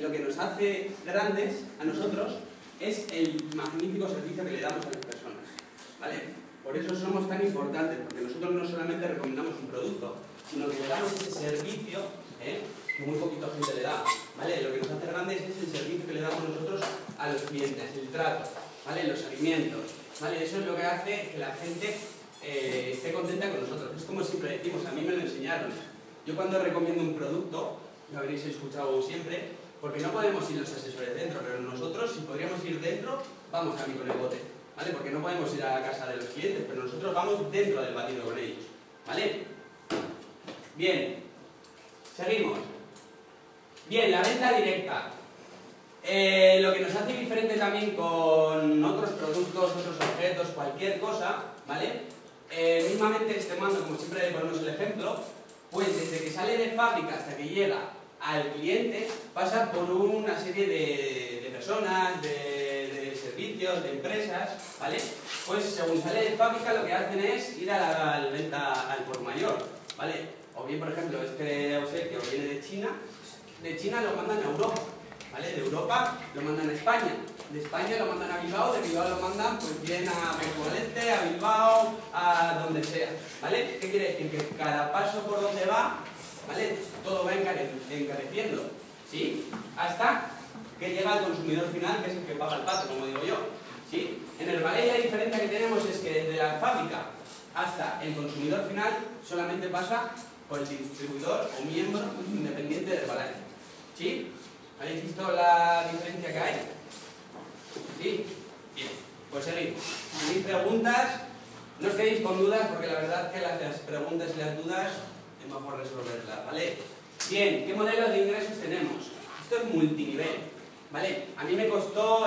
lo que nos hace grandes a nosotros es el magnífico servicio que le damos a las personas, ¿vale? Por eso somos tan importantes, porque nosotros no solamente recomendamos un producto, sino que le damos ese servicio que muy poquita gente le da, ¿vale? Lo que nos hace grandes es el servicio que le damos nosotros a los clientes, el trato, ¿vale? Los seguimientos, ¿vale? Eso es lo que hace que la gente esté contenta con nosotros. Es como siempre decimos, a mí me lo enseñaron. Yo cuando recomiendo un producto, lo habréis escuchado siempre, porque no podemos ir los asesores dentro, pero nosotros, si podríamos ir dentro, vamos a mí con el bote, ¿vale? Porque no podemos ir a la casa de los clientes, pero nosotros vamos dentro del batido con ellos, ¿vale? Bien, seguimos. Bien, la venta directa. Lo que nos hace diferente también con otros productos, otros objetos, cualquier cosa, ¿vale? Mismamente este mando, como siempre ponemos el ejemplo, pues desde que sale de fábrica hasta que llega al cliente, pasa por una serie de personas, de servicios, de empresas, ¿vale? Pues según sale de fábrica lo que hacen es ir a la venta al por mayor, ¿vale? O bien, por ejemplo, este obsequio viene de China lo mandan a Europa, ¿vale? De Europa lo mandan a España, de España lo mandan a Bilbao, de Bilbao lo mandan pues bien a Portugalete, a Bilbao, a donde sea, ¿vale? ¿Qué quiere decir? Que cada paso por donde va, ¿vale? Todo va encareciendo, ¿sí? Hasta que llega al consumidor final, que es el que paga el pato, como digo yo, ¿sí? En el ballet la diferencia que tenemos es que desde la fábrica hasta el consumidor final solamente pasa por el distribuidor o miembro independiente del ballet, ¿sí? ¿Habéis visto la diferencia que hay? ¿Sí? Bien, pues seguimos. Si tenéis preguntas, no os quedéis con dudas, porque la verdad es que las preguntas y las dudas es mejor resolverlas, ¿vale? Bien, ¿qué modelos de ingresos tenemos? Esto es multinivel, ¿vale? A mí me costó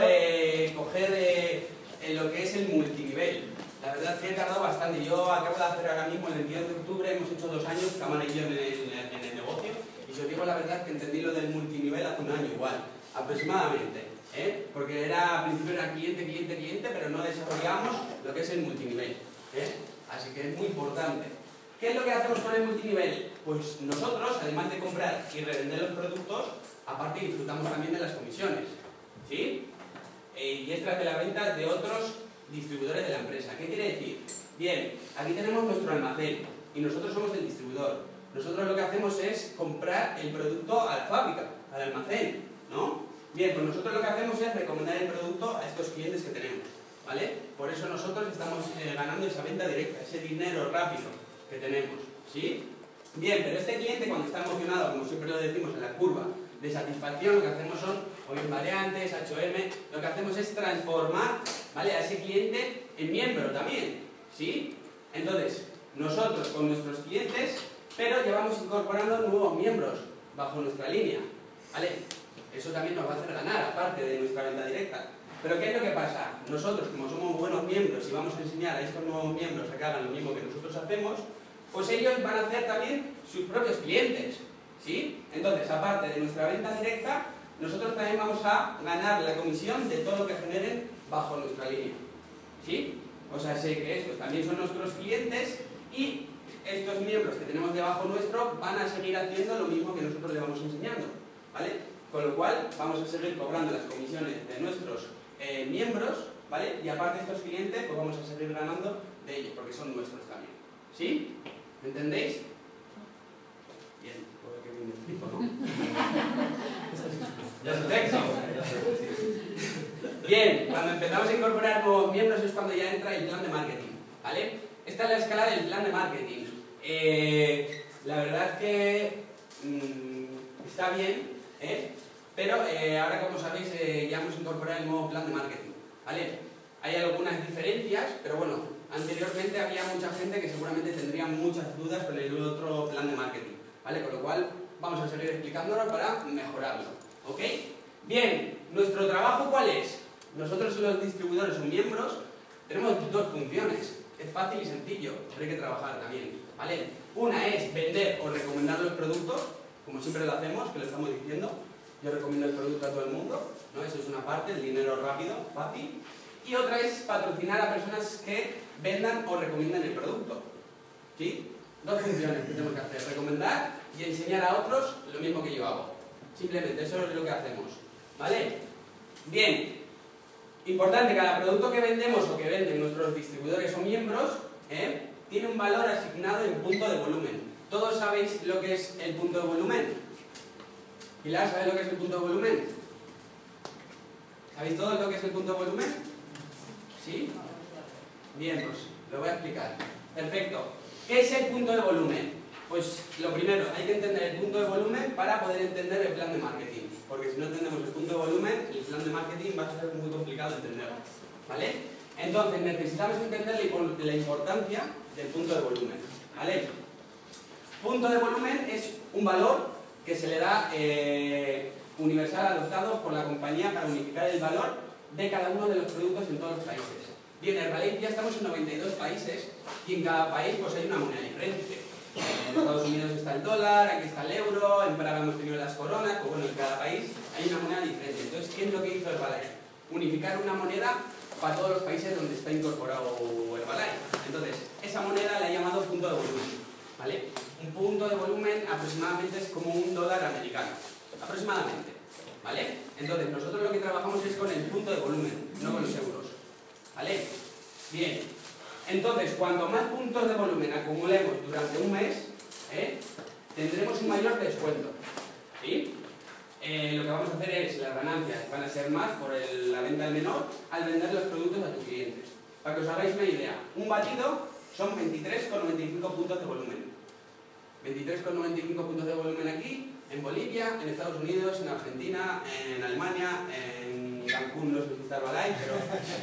coger lo que es el multinivel. La verdad es que he tardado bastante. Yo acabo de hacer ahora mismo, el 22 de octubre, hemos hecho 2 años, Cámara y yo en el negocio, y si os digo la verdad es que entendí lo del multinivel hace un año igual, aproximadamente, porque al principio era cliente, pero no desarrollamos lo que es el multinivel, así que es muy importante. ¿Qué es lo que hacemos con el multinivel? Pues nosotros, además de comprar y revender los productos, aparte disfrutamos también de las comisiones, ¿sí? Y extras de la venta de otros distribuidores de la empresa. ¿Qué quiere decir? Bien, aquí tenemos nuestro almacén y nosotros somos el distribuidor. Nosotros lo que hacemos es comprar el producto a la fábrica, al almacén, ¿no? Bien, pues nosotros lo que hacemos es recomendar el producto a estos clientes que tenemos, ¿vale? Por eso nosotros estamos ganando esa venta directa, ese dinero rápido que tenemos, ¿sí? Bien, pero este cliente cuando está emocionado, como siempre lo decimos en la curva de satisfacción, lo que hacemos son, o bien variantes, HM, lo que hacemos es transformar, ¿vale?, a ese cliente en miembro también, ¿sí? Entonces, nosotros con nuestros clientes, pero llevamos incorporando nuevos miembros bajo nuestra línea, ¿vale? Eso también nos va a hacer ganar, aparte de nuestra venta directa. Pero ¿qué es lo que pasa? Nosotros, como somos buenos miembros y vamos a enseñar a estos nuevos miembros a que hagan lo mismo que nosotros hacemos, pues ellos van a hacer también sus propios clientes, ¿sí? Entonces, aparte de nuestra venta directa, nosotros también vamos a ganar la comisión de todo lo que generen bajo nuestra línea, ¿sí? O sea, sé que estos también son nuestros clientes y estos miembros que tenemos debajo nuestro van a seguir haciendo lo mismo que nosotros le vamos enseñando, ¿vale? Con lo cual, vamos a seguir cobrando las comisiones de nuestros miembros, ¿vale? Y aparte de estos clientes, pues vamos a seguir ganando de ellos, porque son nuestros también, ¿sí? ¿Me entendéis? Bien, puede que bien me explico, ¿no? ¿Ya es texto? Bien, cuando empezamos a incorporar nuevos miembros es cuando ya entra el plan de marketing, ¿vale? Esta es la escala del plan de marketing. La verdad es que está bien, pero ahora, como sabéis, ya hemos incorporado el nuevo plan de marketing, ¿vale? Hay algunas diferencias, pero bueno, anteriormente había mucha gente que seguramente tendría muchas dudas con el otro plan de marketing, ¿vale? Con lo cual vamos a seguir explicándolo para mejorarlo, ¿ok? Bien, ¿nuestro trabajo cuál es? Nosotros los distribuidores o miembros tenemos dos funciones, es fácil y sencillo, pero hay que trabajar también, ¿vale? Una es vender o recomendar los productos, como siempre lo hacemos, que lo estamos diciendo. Yo recomiendo el producto a todo el mundo, ¿no? Eso es una parte, el dinero rápido, fácil. Y otra es patrocinar a personas que vendan o recomiendan el producto, ¿sí? Dos funciones que tenemos que hacer, recomendar y enseñar a otros lo mismo que yo hago, Simplemente, eso es lo que hacemos. ¿Vale? Bien. Importante, cada producto que vendemos o que venden nuestros distribuidores o miembros, tiene un valor asignado en punto de volumen. ¿Todos sabéis lo que es el punto de volumen? Pilar, ¿sabéis lo que es el punto de volumen? ¿Sabéis todos lo que es el punto de volumen? ¿Sí? Bien, pues lo voy a explicar. Perfecto. ¿Qué es el punto de volumen? Pues lo primero, hay que entender el punto de volumen para poder entender el plan de marketing. Porque si no entendemos el punto de volumen, el plan de marketing va a ser muy complicado entenderlo. ¿Vale? Entonces necesitamos entender la importancia del punto de volumen. ¿Vale? Punto de volumen es un valor que se le da universal adoptado por la compañía para unificar el valor de cada uno de los productos en todos los países. Bien, en Herbalife ya estamos en 92 países y en cada país pues hay una moneda diferente. En Estados Unidos está el dólar, aquí está el euro, en Praga hemos tenido las coronas, pues bueno, en cada país hay una moneda diferente. Entonces, ¿qué es lo que hizo Herbalife? Unificar una moneda para todos los países donde está incorporado Herbalife. Entonces, esa moneda la he llamado punto de volumen. ¿Vale? Un punto de volumen aproximadamente es como $1 americano. Aproximadamente. ¿Vale? Entonces, nosotros lo que trabajamos es con el punto de volumen, no con los euros. ¿Vale? Bien. Entonces, cuanto más puntos de volumen acumulemos durante un mes, tendremos un mayor descuento. ¿Sí? Lo que vamos a hacer es, las ganancias van a ser más por la venta al menor al vender los productos a tus clientes. Para que os hagáis una idea, un batido son 23,95 puntos de volumen. 23,95 puntos de volumen aquí, en Bolivia, en Estados Unidos, en Argentina, en Alemania, en Cancún, no sé si está Herbalife, pero...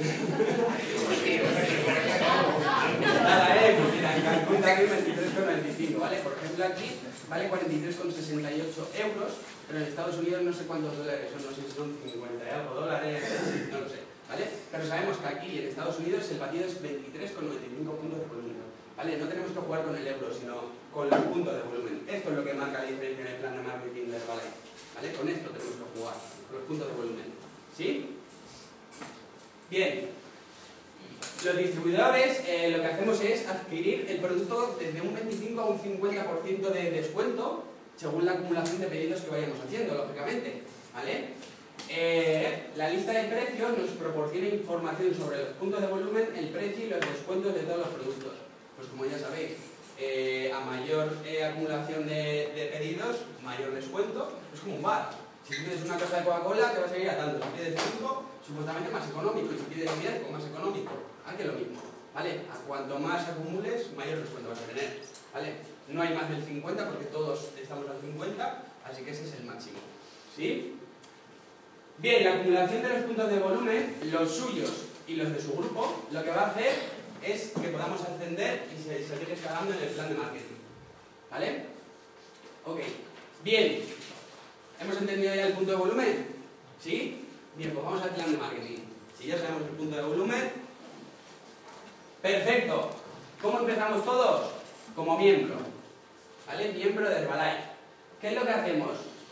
Nada, pues mira, en Cancún también 23,95, ¿vale? Por ejemplo, aquí vale 43,68 euros, pero en Estados Unidos no sé cuántos dólares son, no sé si son 50 y algo dólares, no lo sé, ¿vale? Pero sabemos que aquí en Estados Unidos el batido es 23,95 puntos de volumen, ¿vale? No tenemos que jugar con el euro, sino con los puntos de volumen. Esto es lo que marca la diferencia en el plan de marketing de Herbalife, ¿vale? Con esto tenemos que jugar, con los puntos de volumen. ¿Sí? Bien. Los distribuidores lo que hacemos es adquirir el producto desde un 25 a un 50% de descuento según la acumulación de pedidos que vayamos haciendo, lógicamente. ¿Vale? La lista de precios nos proporciona información sobre los puntos de volumen, el precio y los descuentos de todos los productos. Pues como ya sabéis, a mayor acumulación de pedidos, mayor descuento. Es como un bar. Si pides una cosa de Coca-Cola, te vas a ir a tanto. Si pides 5, supuestamente más económico. Y si pides 10, pues más económico. Aquí lo mismo. ¿Vale? A cuanto más acumules, mayor descuento vas a tener. ¿Vale? No hay más del 50 porque todos estamos al 50, así que ese es el máximo. ¿Sí? Bien, la acumulación de los puntos de volumen, los suyos y los de su grupo, lo que va a hacer es que podamos ascender y seguir escalando en el plan de marketing. ¿Vale? Ok. Bien. ¿Hemos entendido ya el punto de volumen? ¿Sí? Bien, pues vamos al plan de marketing. Si ya sabemos el punto de volumen... ¡Perfecto! ¿Cómo empezamos todos? Como miembro. ¿Vale? Miembro de Herbalife. ¿Qué es lo que hacemos?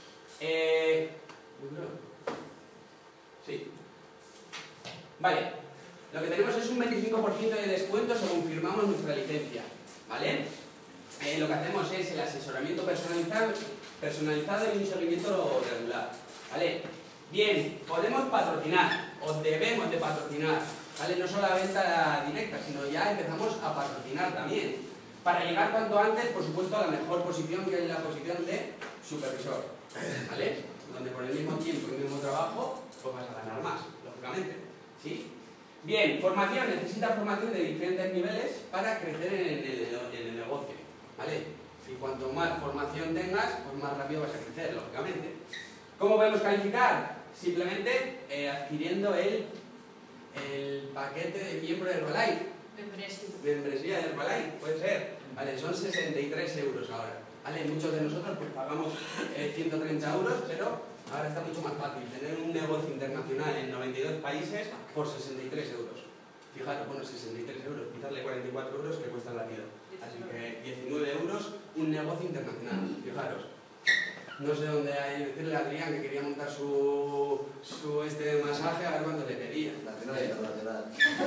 Sí. Vale. Lo que tenemos es un 25% de descuento según firmamos nuestra licencia. ¿Vale? Lo que hacemos es el asesoramiento personalizado y un seguimiento regular. ¿Vale? Bien, podemos patrocinar, o debemos de patrocinar, ¿vale? No solo la venta directa, sino ya empezamos a patrocinar también. Para llegar cuanto antes, por supuesto, a la mejor posición, que es la posición de supervisor. ¿Vale? Donde por el mismo tiempo y el mismo trabajo, pues vas a ganar más, lógicamente. ¿Sí? Bien, formación. Necesitas formación de diferentes niveles para crecer en el negocio. ¿Vale? Y cuanto más formación tengas, pues más rápido vas a crecer, lógicamente. ¿Cómo podemos calificar? Simplemente adquiriendo el paquete de miembro de Herbalife. Membresía de Herbalife, puede ser. Vale, son 63 euros ahora. Vale, muchos de nosotros pues pagamos 130 euros, pero ahora está mucho más fácil tener un negocio internacional en 92 países por 63 euros. Fijaros, bueno, 63 euros, quitarle 44 euros que cuesta el latido. Así que 19 euros, un negocio internacional. Fijaros. No sé dónde hay, decirle a Adrián que quería montar su masaje, a ver cuánto le pedía. Nacional y internacional.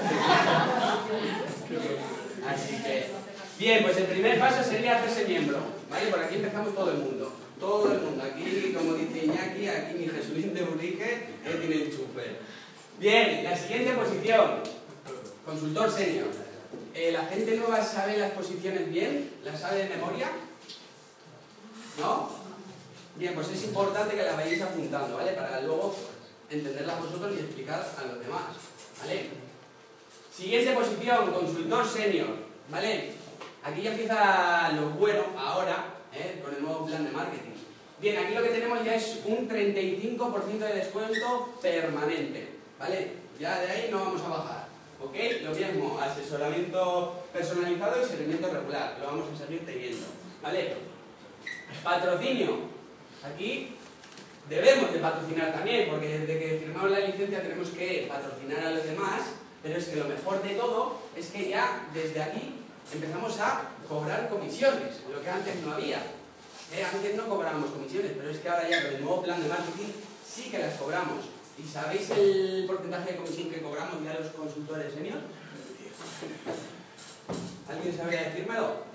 Así que, bien, pues el primer paso sería hacerse miembro. ¿Vale? Por aquí empezamos todo el mundo. Todo el mundo. Aquí aquí, como dice Iñaki, aquí mi Jesulín de Urique tiene enchufe. Bien, la siguiente posición, consultor senior. ¿La gente nueva sabe las posiciones bien? ¿Las sabe de memoria? ¿No? Bien, pues es importante que las vayáis apuntando, ¿vale? Para luego entenderlas vosotros y explicar a los demás, ¿vale? Siguiente posición, consultor senior, ¿vale? Aquí ya empieza lo bueno ahora, con el nuevo plan de marketing. Bien, aquí lo que tenemos ya es un 35% de descuento permanente, ¿vale? Ya de ahí no vamos a bajar, ¿ok? Lo mismo, asesoramiento personalizado y seguimiento regular, lo vamos a seguir teniendo, ¿vale? Patrocinio. Aquí debemos de patrocinar también, porque desde que firmamos la licencia tenemos que patrocinar a los demás, pero es que lo mejor de todo es que ya desde aquí empezamos a cobrar comisiones, lo que antes no había. Antes no cobrábamos comisiones, pero es que ahora ya con el nuevo plan de marketing sí que las cobramos. ¿Y sabéis el porcentaje de comisión que cobramos ya los consultores senior? ¿Alguien sabría decírmelo?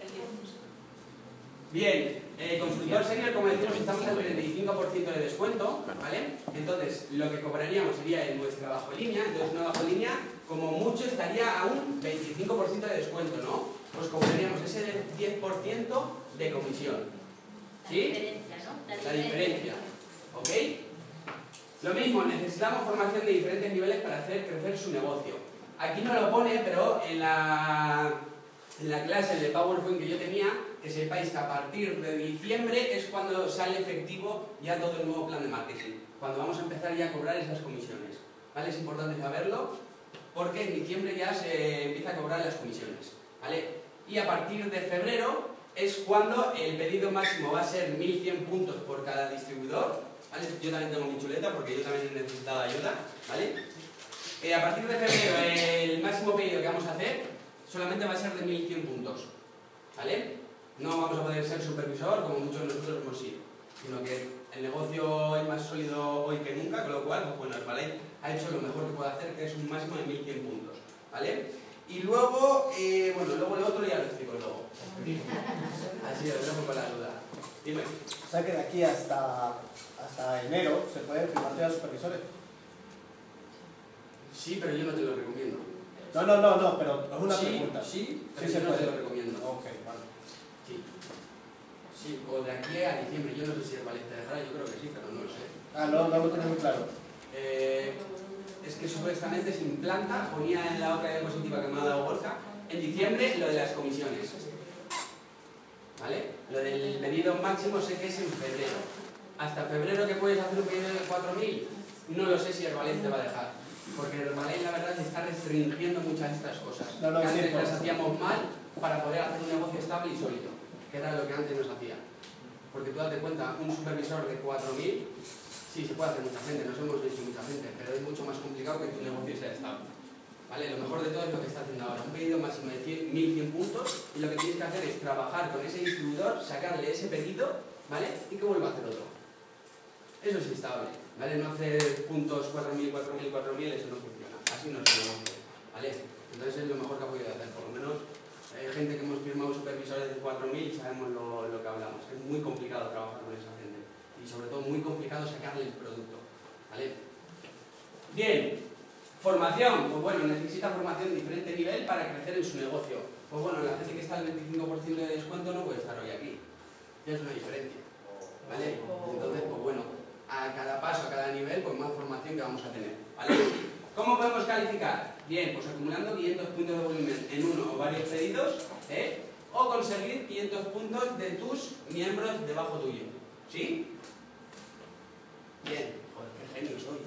Bien, consultor senior, como decimos, estamos al 35% de descuento, ¿vale? Entonces, lo que cobraríamos sería en nuestra bajo-línea, entonces una bajo-línea, como mucho, estaría a un 25% de descuento, ¿no? Pues cobraríamos ese 10% de comisión. ¿Sí? La diferencia, ¿no? La diferencia, ¿ok? Lo mismo, necesitamos formación de diferentes niveles para hacer crecer su negocio. Aquí no lo pone, pero en la clase de PowerPoint que yo tenía, que sepáis que a partir de diciembre es cuando sale efectivo ya todo el nuevo plan de marketing, cuando vamos a empezar ya a cobrar esas comisiones, ¿vale? Es importante saberlo porque en diciembre ya se empieza a cobrar las comisiones, ¿vale? Y a partir de febrero es cuando el pedido máximo va a ser 1100 puntos por cada distribuidor, ¿vale? Yo también tengo mi chuleta porque yo también he necesitado ayuda, ¿vale? A partir de febrero el máximo pedido que vamos a hacer solamente va a ser de 1100 puntos, ¿vale? No vamos a poder ser supervisor como muchos de nosotros hemos sido, sino que el negocio es más sólido hoy que nunca, con lo cual, pues bueno, el Balay ha hecho lo mejor que puede hacer, que es un máximo de 1100 puntos, ¿vale? Y luego, bueno, luego lo otro ya lo explico luego. Así, lo dejo con la duda. Dime. O sea que de aquí hasta enero se pueden firmar ya supervisores. Sí, pero yo no te lo recomiendo. No, pero es una pregunta. Sí, pero sí yo se no puede. te lo recomiendo. Ok, vale. Sí. Sí, o de aquí a diciembre. Yo no sé si el Balay te dejará, yo creo que sí, pero no lo sé. No lo tengo muy claro. Es que supuestamente se implanta, ponía en la otra diapositiva que me ha dado Borja, en diciembre lo de las comisiones. ¿Vale? Lo del pedido máximo sé que es en febrero. Hasta febrero que puedes hacer un pedido de 4000, no lo sé si el Balay te va a dejar. Porque el Balay la verdad está restringiendo muchas de estas cosas. Que antes las hacíamos mal para poder hacer un negocio estable y sólido, que era lo que antes nos hacía. Porque tú date cuenta, un supervisor de 4000, sí, se puede hacer mucha gente, nos hemos visto mucha gente, pero es mucho más complicado que tu negocio sea estable. ¿Vale? Lo mejor de todo es lo que está haciendo ahora, un pedido máximo de 1100 puntos, y lo que tienes que hacer es trabajar con ese distribuidor, sacarle ese pedido, ¿vale? Y que vuelva a hacer otro. Eso es estable, ¿vale? No hacer puntos 4000, 4000, 4000, eso no funciona, así no es un negocio, ¿vale? Entonces es lo mejor que ha podido hacer, por lo menos hay gente que hemos firmado supervisores de 4000 y sabemos lo que hablamos. Es muy complicado trabajar con esa gente y sobre todo muy complicado sacarle el producto, ¿vale? Bien, formación, pues bueno, necesita formación de diferente nivel para crecer en su negocio. Pues bueno, la gente que está al 25% de descuento no puede estar hoy aquí, ya es una diferencia, ¿vale? Entonces, pues bueno, a cada paso, a cada nivel, pues más formación que vamos a tener, ¿vale? ¿Cómo podemos calificar? Bien, pues acumulando 500 puntos de volumen en uno o varios pedidos, o conseguir 500 puntos de tus miembros debajo tuyo, ¿sí? Bien, joder, qué genio soy.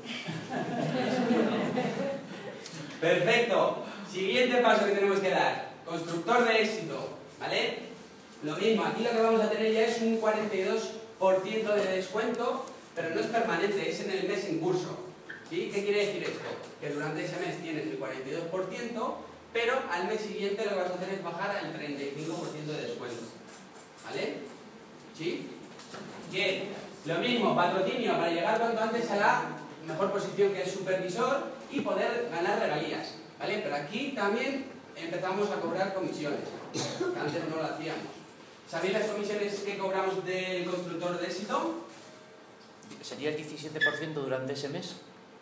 Perfecto. Siguiente paso que tenemos que dar, constructor de éxito, ¿vale? Lo mismo, aquí lo que vamos a tener ya es un 42% de descuento, pero no es permanente, es en el mes en curso. ¿Sí? ¿Qué quiere decir esto? Que durante ese mes tienes el 42%, pero al mes siguiente lo que vas a hacer es bajar al 35% de descuento. ¿Vale? ¿Sí? Bien. Lo mismo, patrocinio, para llegar cuanto antes a la mejor posición que es supervisor y poder ganar regalías. ¿Vale? Pero aquí también empezamos a cobrar comisiones, que antes no lo hacíamos. ¿Sabéis las comisiones que cobramos del constructor de éxito? ¿Sería el 17% durante ese mes?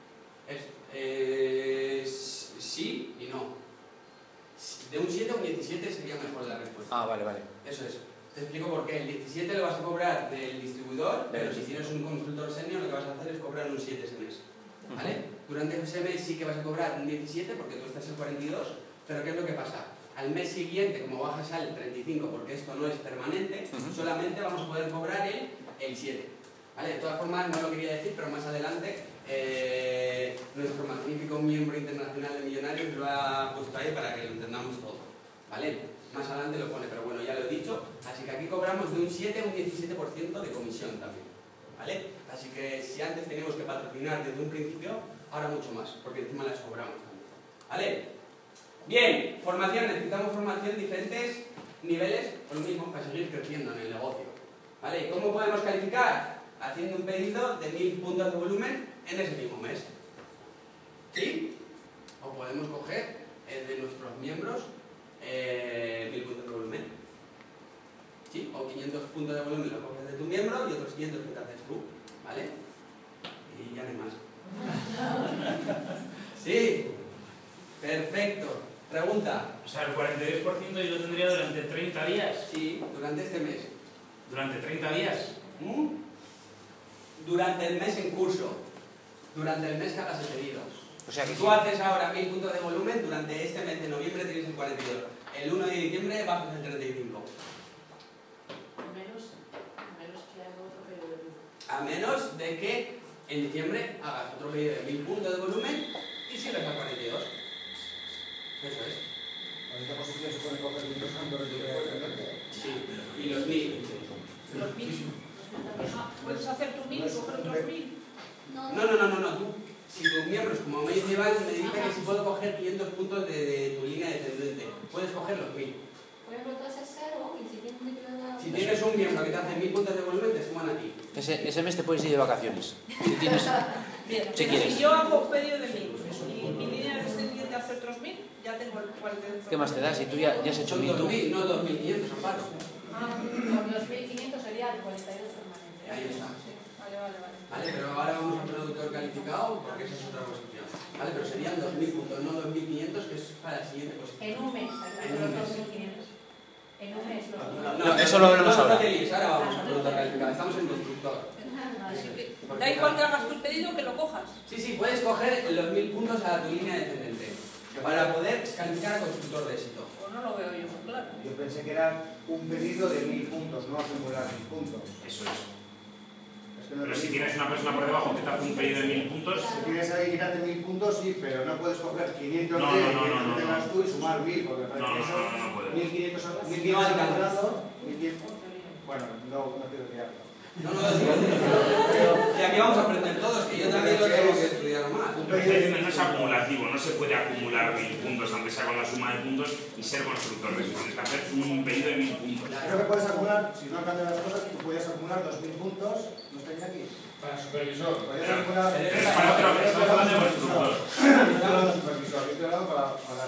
Sí y no. De un 7 a un 17 sería mejor la respuesta. Ah, vale, vale. Eso es. Te explico por qué. El 17 lo vas a cobrar del distribuidor, pero si tienes un consultor senior, lo que vas a hacer es cobrar un 7 ese mes. ¿Vale? Durante ese mes sí que vas a cobrar un 17 porque tú estás en 42, pero ¿qué es lo que pasa? Al mes siguiente, como bajas al 35, porque esto no es permanente, solamente vamos a poder cobrar el 7. ¿Vale? De todas formas, no lo quería decir, pero más adelante nuestro magnífico miembro internacional de Millonarios lo ha puesto ahí para que lo entendamos todo. ¿Vale? Más adelante lo pone, pero bueno, ya lo he dicho. Así que aquí cobramos de un 7 a un 17% de comisión también. ¿Vale? Así que si antes teníamos que patrocinar desde un principio, ahora mucho más, porque encima las cobramos también. ¿Vale? Bien, formación. Necesitamos formación en diferentes niveles, por lo mismo, para seguir creciendo en el negocio. ¿Vale? ¿Y cómo podemos calificar? Haciendo un pedido de 1000 puntos de volumen en ese mismo mes. ¿Sí? O podemos coger de nuestros miembros 1000 puntos de volumen. ¿Sí? O 500 puntos de volumen lo coges de tu miembro y otros 500 que te haces tú. ¿Vale? Y ya no hay más. ¿Sí? Perfecto. Pregunta. O sea, el 42% yo lo tendría durante 30 días. Sí, durante este mes. ¿Durante 30 días? Durante el mes en curso. Durante el mes que hagas el pedido. O sea que si tú haces ahora 1000 puntos de volumen, durante este mes de noviembre tienes el 42. El 1 de diciembre bajas el 35. A menos de que en diciembre hagas otro pedido de 1000 puntos de volumen y sigues al 42. Eso es. ¿En esta posición se puede coger 500 puntos de Sí, y los 1000. Los 1000. ¿Puedes hacer tus 1000 y coger otros 1000? No. Tú, si tus miembros, como me dice Iván, me dice que si puedo coger 500 puntos de tu línea descendente, puedes coger los 1000. Por ejemplo, tú haces 0 y si tienes un declarado... Si tienes un miembro que te hace 1000 puntos de volumen, te suman a ti. ese mes te puedes ir de vacaciones. Si tienes... Bien, si quieres. Si yo hago un pedido de 1000 y mi línea descendiente hace otros 1000, ya tengo el 42. ¿Qué más te da si tú ya has hecho Son 1000 tú? 2000, no 2500, Amparo. Con los 1500 sería el 42 permanente. Ahí está. Vale. Vale, pero ahora vamos al productor calificado porque esa es otra posición. Vale, pero serían 2000 puntos, no 2500, que es para la siguiente posición. En un mes, los 2500. En un mes los No, eso lo hablamos ahora. No te líes, ahora vamos al productor calificado. Estamos en constructor. Así que da igual que hagas tu pedido que lo cojas. Sí, puedes coger los 1000 puntos a tu línea descendente para poder calificar a constructor de éxito. Pues no lo veo yo muy claro. Yo pensé que era un pedido de 1000 puntos, no acumular 1000 puntos. Eso es. Es que no Pero es si lo tienes mismo. una persona por debajo que te hace un pedido de 1000 puntos... Si tienes ahí quitarte 1000 puntos, sí, pero no puedes coger 500 No, de no, que tengas tú y sumar 1000, porque No parece que eso puedes. 1500 No, acumulando, 1500. Bueno, no quiero tirarlo. No, y aquí vamos a aprender todos, que yo también lo tengo que estudiar más. Lo que estoy diciendo no es acumulativo, no se puede acumular 1000 puntos, aunque sea con la suma de puntos, y ser constructor de eso. Tienes que hacer un pedido de 1000 puntos. Creo que puedes acumular, si no cambian las cosas, tú puedes acumular 2000 puntos, no estaría aquí. Para supervisor. Podrías Pero- acumular. Es para otro, estamos hablando de constructor. Estoy hablando de supervisor, yo estoy hablando para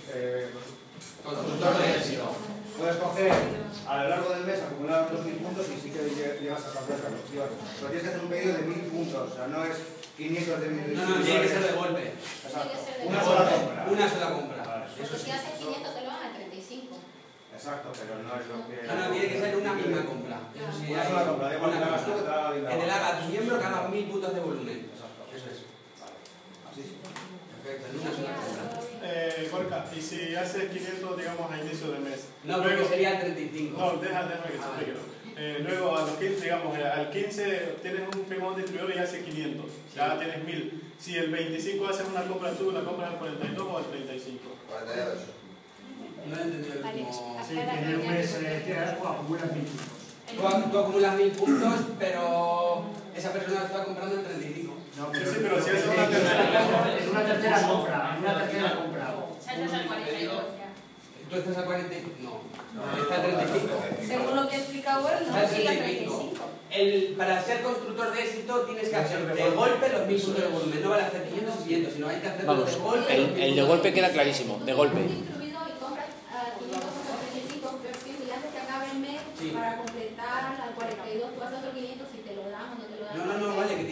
Constructor de éxito. puedes coger a lo largo del mes acumular 2000 puntos y sí que llegas a cambiar la cuestión. Pero tienes que hacer un pedido de 1000 puntos, o sea, no es 500 de 1000. No, tiene que ser de golpe. Exacto. de Una golpe. sola compra. Una sola compra. Porque si haces 500 te lo dan a 35. Exacto, pero no es lo que. No, tiene que ser una misma compra. Eso sí, Una hay sola compra, da igual que una la hagas tú que te la haga bien. que te la haga a tu miembro que haga 1000 puntos de volumen. Exacto. Eso es. Vale. Así sí. Perfecto, en una sola compra. Gorka, y si hace 500, digamos, a inicio de mes. No, porque sería el 35. No, déjame que te explique. Luego, a los 15, digamos, al 15 tienes un firmón distribuidor y hace 500. Ya tienes 1000. Si el 25 haces una compra tú, ¿la compras al 42 o al 35? 42. No he entendido el Vale, último. Sí, que en un mes acumulas 1000 puntos. Tú acumulas 1000 puntos, pero esa persona lo está comprando en 35. No, Sí, pero si haces una tercera es una tercera compra, Saltas al 42 ya. ¿Tú estás a 40? No, está a 35. Según lo que ha explicado él, Está a no sigue a 35. 35. Para ser constructor de éxito tienes que hacer de golpe los 1000 puntos de volumen. No vale hacer 500 y 500, sino hay que hacerlo Vamos, de golpe. el de golpe queda clarísimo, de golpe. Distribuido y compras a 500 o 35, pero sí, y antes que acabe el mes, Sí. para completar al 42, tú haces otros 500 y te lo dan o no te lo dan. No, vale, que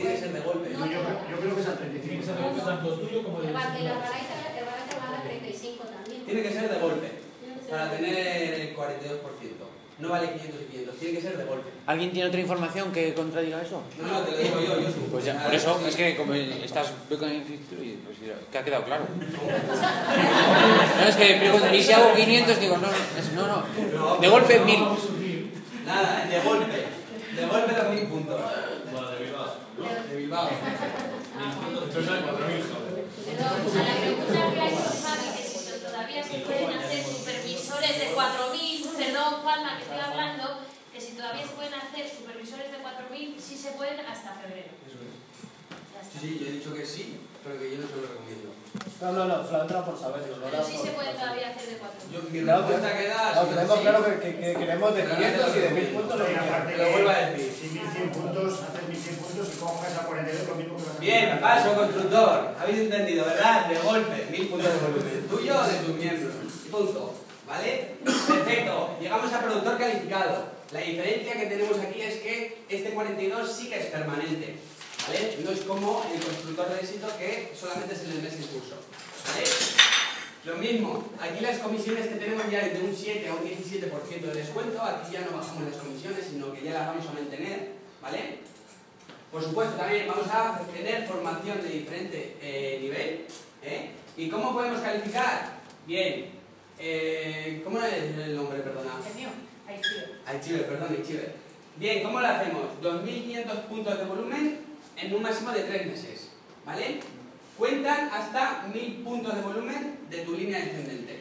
sea que la barata va a dar 35 también. Tiene que ser de golpe, para tener el 42%. No vale 500 y 500, tiene que ser de golpe. ¿Alguien tiene otra información que contradiga eso? No, te lo digo yo soy. Pues ya, por eso es que como estás con el y pues que ha quedado claro. No, es que pregunto, ¿y si hago 500? Digo, no. De golpe 1000. Nada, de golpe. De golpe los 1000 puntos. Bueno, de Bilbao. De Bilbao. Entonces hay 4000, Pero a la pregunta que ha hecho Javi, que si todavía se pueden hacer supervisores de 4000, perdón, Juanma, que estoy hablando, que si todavía se pueden hacer supervisores de 4000, sí se pueden hasta febrero. Ya está. Sí, yo he dicho que sí, pero que yo no se lo recomiendo. No, solo entra por saberlo. Pero sí se pueden todavía hacer de 4000. Mi respuesta queda... No, tenemos claro que queremos de 500 y de 1000 puntos. Y aparte Lo vuelvo a decir. Si 1100 puntos, haces 1100 puntos y coges a 42, lo mismo que vas a hacer. Bien, paso, constructor. Habéis entendido, ¿verdad? De golpe, 1000 puntos de volumen. Tuyo o de tus miembros. Punto. ¿Vale? Perfecto. Llegamos a productor calificado. La diferencia que tenemos aquí es que este 42 sí que es permanente. ¿Vale? No es como el constructor de éxito que solamente es en el mes en curso. ¿Vale? Lo mismo, aquí las comisiones que tenemos ya es de un 7 a un 17% de descuento. Aquí ya no bajamos las comisiones, sino que ya las vamos a mantener. ¿Vale? Por supuesto, también vamos a tener formación de diferente nivel. ¿Y cómo podemos calificar? Bien. ¿Cómo es el nombre, perdona? El mío, Aichiver. Aichiver, perdón, Aichiver. Bien, ¿cómo lo hacemos? 2500 puntos de volumen en un máximo de 3 meses. ¿Vale? Cuentan hasta 1000 puntos de volumen de tu línea descendente.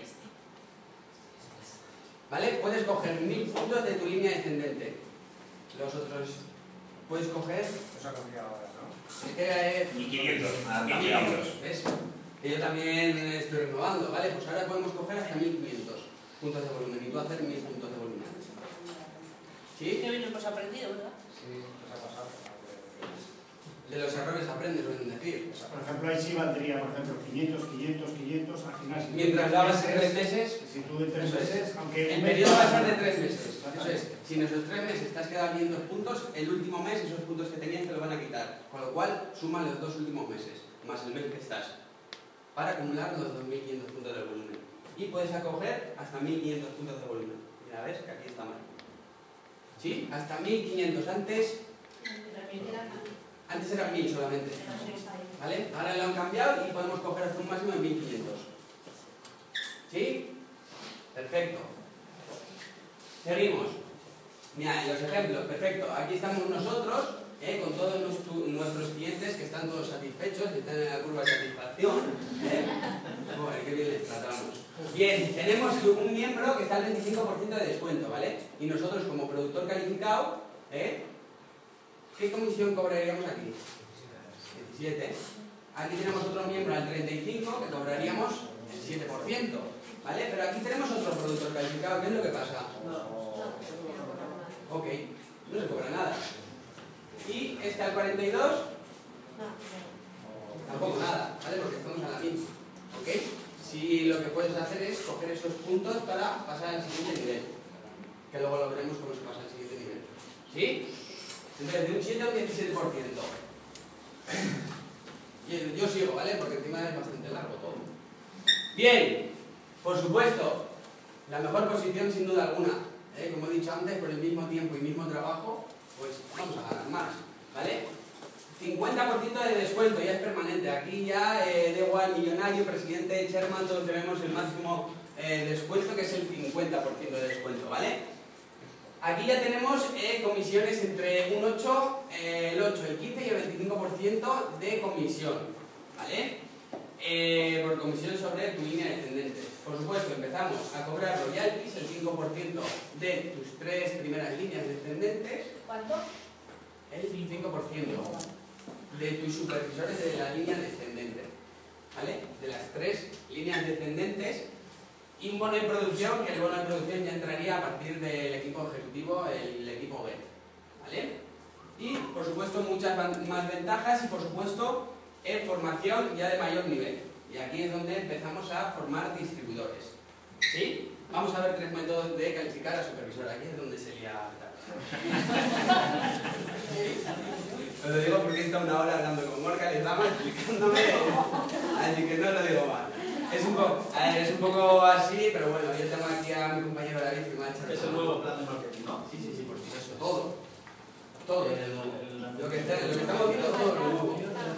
¿Vale? Puedes coger 1000 puntos de tu línea descendente. Los otros puedes coger... Eso ha cambiado ahora, ¿no? Es que, 1500. ¿ves? Que yo también estoy renovando, ¿vale? Pues ahora podemos coger hasta 1500 puntos de volumen y tú hacer 1000 puntos de volumen. ¿Sí? Qué bien hemos aprendido, ¿verdad? Sí, nos ha pasado. De los errores aprendes, suelen decir. Por ejemplo, ahí sí valdría, por ejemplo, 500, 500, 500, al final... Si Mientras lo hagas en 3 meses... Si tú en 3 eso es. meses, aunque... El periodo va a ser de 3 meses. Eso es. Si en esos 3 meses te has quedado 500 puntos, el último mes esos puntos que tenías te lo van a quitar. Con lo cual, suma los 2 últimos meses, más el mes que estás, para acumular los 2500 puntos de volumen. Y puedes acoger hasta 1500 puntos de volumen. Mira, ves que aquí estamos. ¿Sí? Hasta 1500. Antes eran 1000 solamente. ¿Vale? Ahora lo han cambiado y podemos coger hasta un máximo de 1500. ¿Sí? Perfecto. Seguimos. Mira, los ejemplos. Perfecto. Aquí estamos nosotros, con todos nuestros clientes que están todos satisfechos, que están en la curva de satisfacción. Joder, qué bien les tratamos. Bien, tenemos un miembro que está al 25% de descuento, ¿vale? Y nosotros como productor calificado, ¿qué comisión cobraríamos aquí? 17. Aquí tenemos otro miembro al 35% que cobraríamos el 7%, ¿vale? Pero aquí tenemos otro productor calificado. ¿Qué es lo que pasa? Ok, no se cobra nada. Y este al 42, tampoco nada, ¿vale? Porque estamos a la misma, ¿ok? Si lo que puedes hacer es coger esos puntos para pasar al siguiente nivel, que luego lo veremos cómo se pasa al siguiente nivel. ¿Sí? Entonces, de un 7 a un 17%. Yo sigo, ¿vale? Porque encima es bastante largo todo. Bien, por supuesto, la mejor posición sin duda alguna. Como he dicho antes, por el mismo tiempo y mismo trabajo, pues vamos a ganar más, ¿vale? 50% de descuento, ya es permanente. Aquí ya da igual, millonario, presidente, chairman, todos tenemos el máximo descuento, que es el 50% de descuento, ¿vale? Aquí ya tenemos comisiones entre un 8, el 8, el 15 y el 25% de comisión, ¿vale? Por comisión sobre tu línea descendente. Por supuesto, empezamos a cobrar royalties, el 5% de tus 3 primeras líneas descendentes. ¿Cuánto? El 5% de tus supervisores de la línea descendente, ¿vale? De las 3 líneas descendentes. Y un bono de producción, que el bono de producción ya entraría a partir del equipo ejecutivo, el equipo B, ¿vale? Y, por supuesto, muchas más ventajas y, por supuesto, formación ya de mayor nivel. Y aquí es donde empezamos a formar distribuidores. ¿Sí? Vamos a ver 3 métodos de calificar a supervisor. Aquí es donde se lía. Os lo digo porque he estado una hora hablando con Gorka, les damos explicándome, así que no lo digo mal. Es un poco así, pero bueno, yo tengo aquí a mi compañero David que me ha echado. Es el nuevo plan de marketing, ¿no? Sí, por supuesto, todo. Todo. Lo que estamos viendo, todo lo nuevo.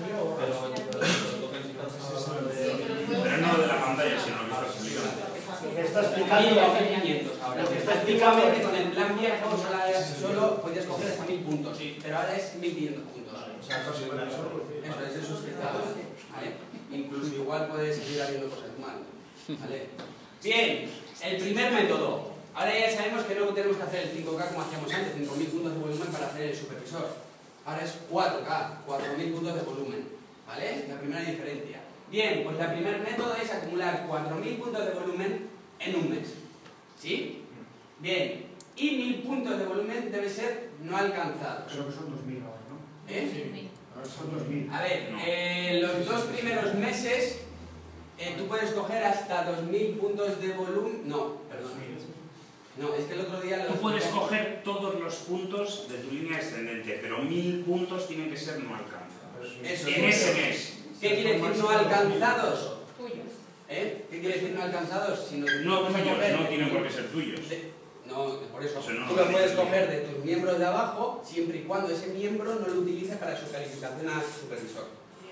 Pero no lo de la pantalla, sino lo que estás explicando. Lo que está explicando... 1500 ahora. Lo que está explicando... Con el plan viejo solo podías coger hasta 1000 puntos, pero ahora es 1500 puntos. O sea, eso sí, bueno, eso Eso es suscriptado, ¿vale? Incluso igual puedes seguir haciendo cosas mal, ¿vale? Bien, el primer método. Ahora ya sabemos que no tenemos que hacer el 5K como hacíamos antes, 5000 puntos de volumen para hacer el supervisor. Ahora es 4K, 4000 puntos de volumen, ¿vale? La primera diferencia. Bien, pues el primer método es acumular 4000 puntos de volumen en un mes, ¿sí? Bien, y 1000 puntos de volumen debe ser no alcanzados. Creo que son 2000 ahora, ¿no? ¿Eh? Sí. Ahora son 2000. A ver, los 2 primeros meses tú puedes coger hasta 2000 puntos de volumen. No, perdón. No, es que el otro día... Tú puedes coger todos los puntos de tu línea descendente, pero 1000 puntos tienen que ser no alcanzados. Eso, En ese mes. ¿Qué quiere decir no alcanzados? Tuyos. ¿Eh? ¿Qué quiere decir no alcanzados? Si no No tuyos, no tienen por qué ser tuyos. No, por eso. Eso no Tú lo lo puedes digo. coger de tus miembros de abajo siempre y cuando ese miembro no lo utilice para su calificación a supervisor.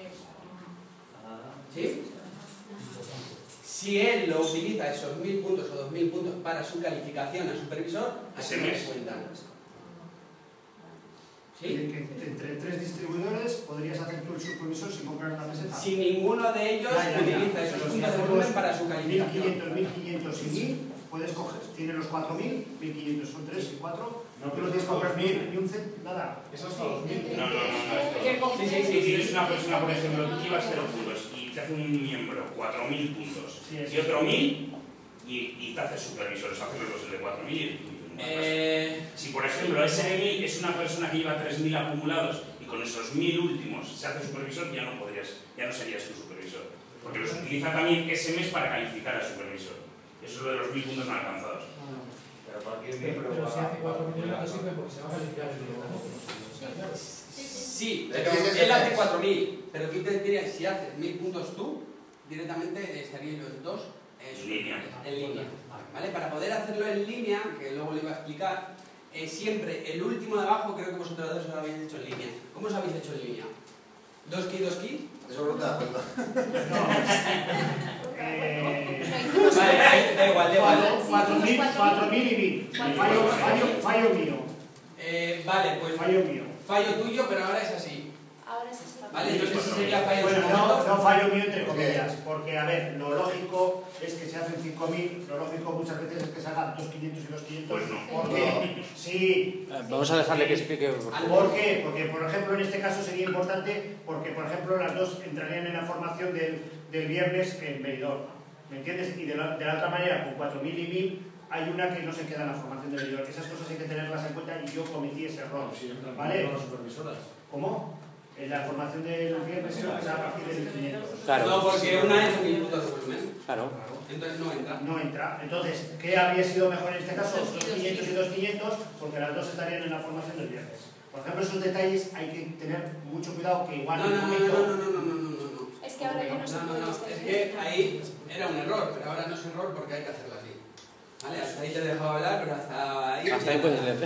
¿Sí? Si él lo utiliza esos 1000 puntos o 2000 puntos para su calificación a supervisor, así no les cuentan. ¿Sí? Entre 3 distribuidores podrías hacer tú el supervisor sin comprar una meseta. Si ninguno de ellos utiliza esos puntos de volumen para su calificación. 1500, 1500 y 1000, puedes coger, tiene los 4000, 1500 son 3 y 4, no te lo tienes que comprar ni un cent, nada. Eso es todo. No, esto. Sí. Si tienes una persona, por ejemplo, que llevas 0 puntos y te hace un miembro 4000 puntos Sí, y otro 1000 y te hace supervisores, hace los dos el de 4000 y el tuyo. Si, por ejemplo, ese de 1000 es una persona que lleva 3000 acumulados y con esos 1000 últimos se hace supervisor, ya no serías tu supervisor. Porque los utiliza también ese mes para calificar a supervisor. Eso es lo de los 1000 puntos no alcanzados. Pero cualquier miembro Pero si hace 4.000 no va... sirve porque se va a calificar el video. Sí, pero él hace 4000, pero ¿qué te diría? Si haces 1000 puntos tú, directamente estarían los dos En línea. En línea. ¿Vale? Para poder hacerlo en línea, que luego lo iba a explicar, siempre el último de abajo, creo que vosotros dos lo habéis hecho en línea. ¿Cómo os habéis hecho en línea? ¿2 ki? Eso pregunta, perdón. Vale, da igual. 4000 y 1000. Fallo mío. Vale, pues Fallo mío. fallo tuyo, pero ahora es así. Ahora es así. Vale, entonces ese sería fallo Bueno, tuyo. no fallo mío entre comillas, porque a ver, lo lógico es que se hacen 5000, lo lógico muchas veces es que se hagan 2500 y 2500. Pues no. ¿Por qué? Sí. Vamos a dejarle que explique. ¿Por qué? Porque, por ejemplo, en este caso sería importante, porque, por ejemplo, las dos entrarían en la formación del viernes en Benidorm. ¿Me entiendes? Y de la otra manera, con 4000 y 1000, hay una que no se queda en la formación de Benidorm. Esas cosas hay que tenerlas en cuenta y yo cometí ese error. ¿Vale? ¿Cómo? En la formación del viernes creo que será a partir de 1500. Claro. No, porque una es 1000 puntos de volumen. Claro. Entonces no entra. No entra. Entonces, ¿qué habría sido mejor en este caso? 2500 y 2500, porque las dos estarían en la formación del viernes. Por ejemplo, esos detalles hay que tener mucho cuidado, que igual No. Es que ahora ya no se puede No, es que ahí era un error, pero ahora no es error porque hay que hacerlo así. Vale, hasta ahí te he dejado hablar, pero hasta ahí... Hasta ahí puedes leer.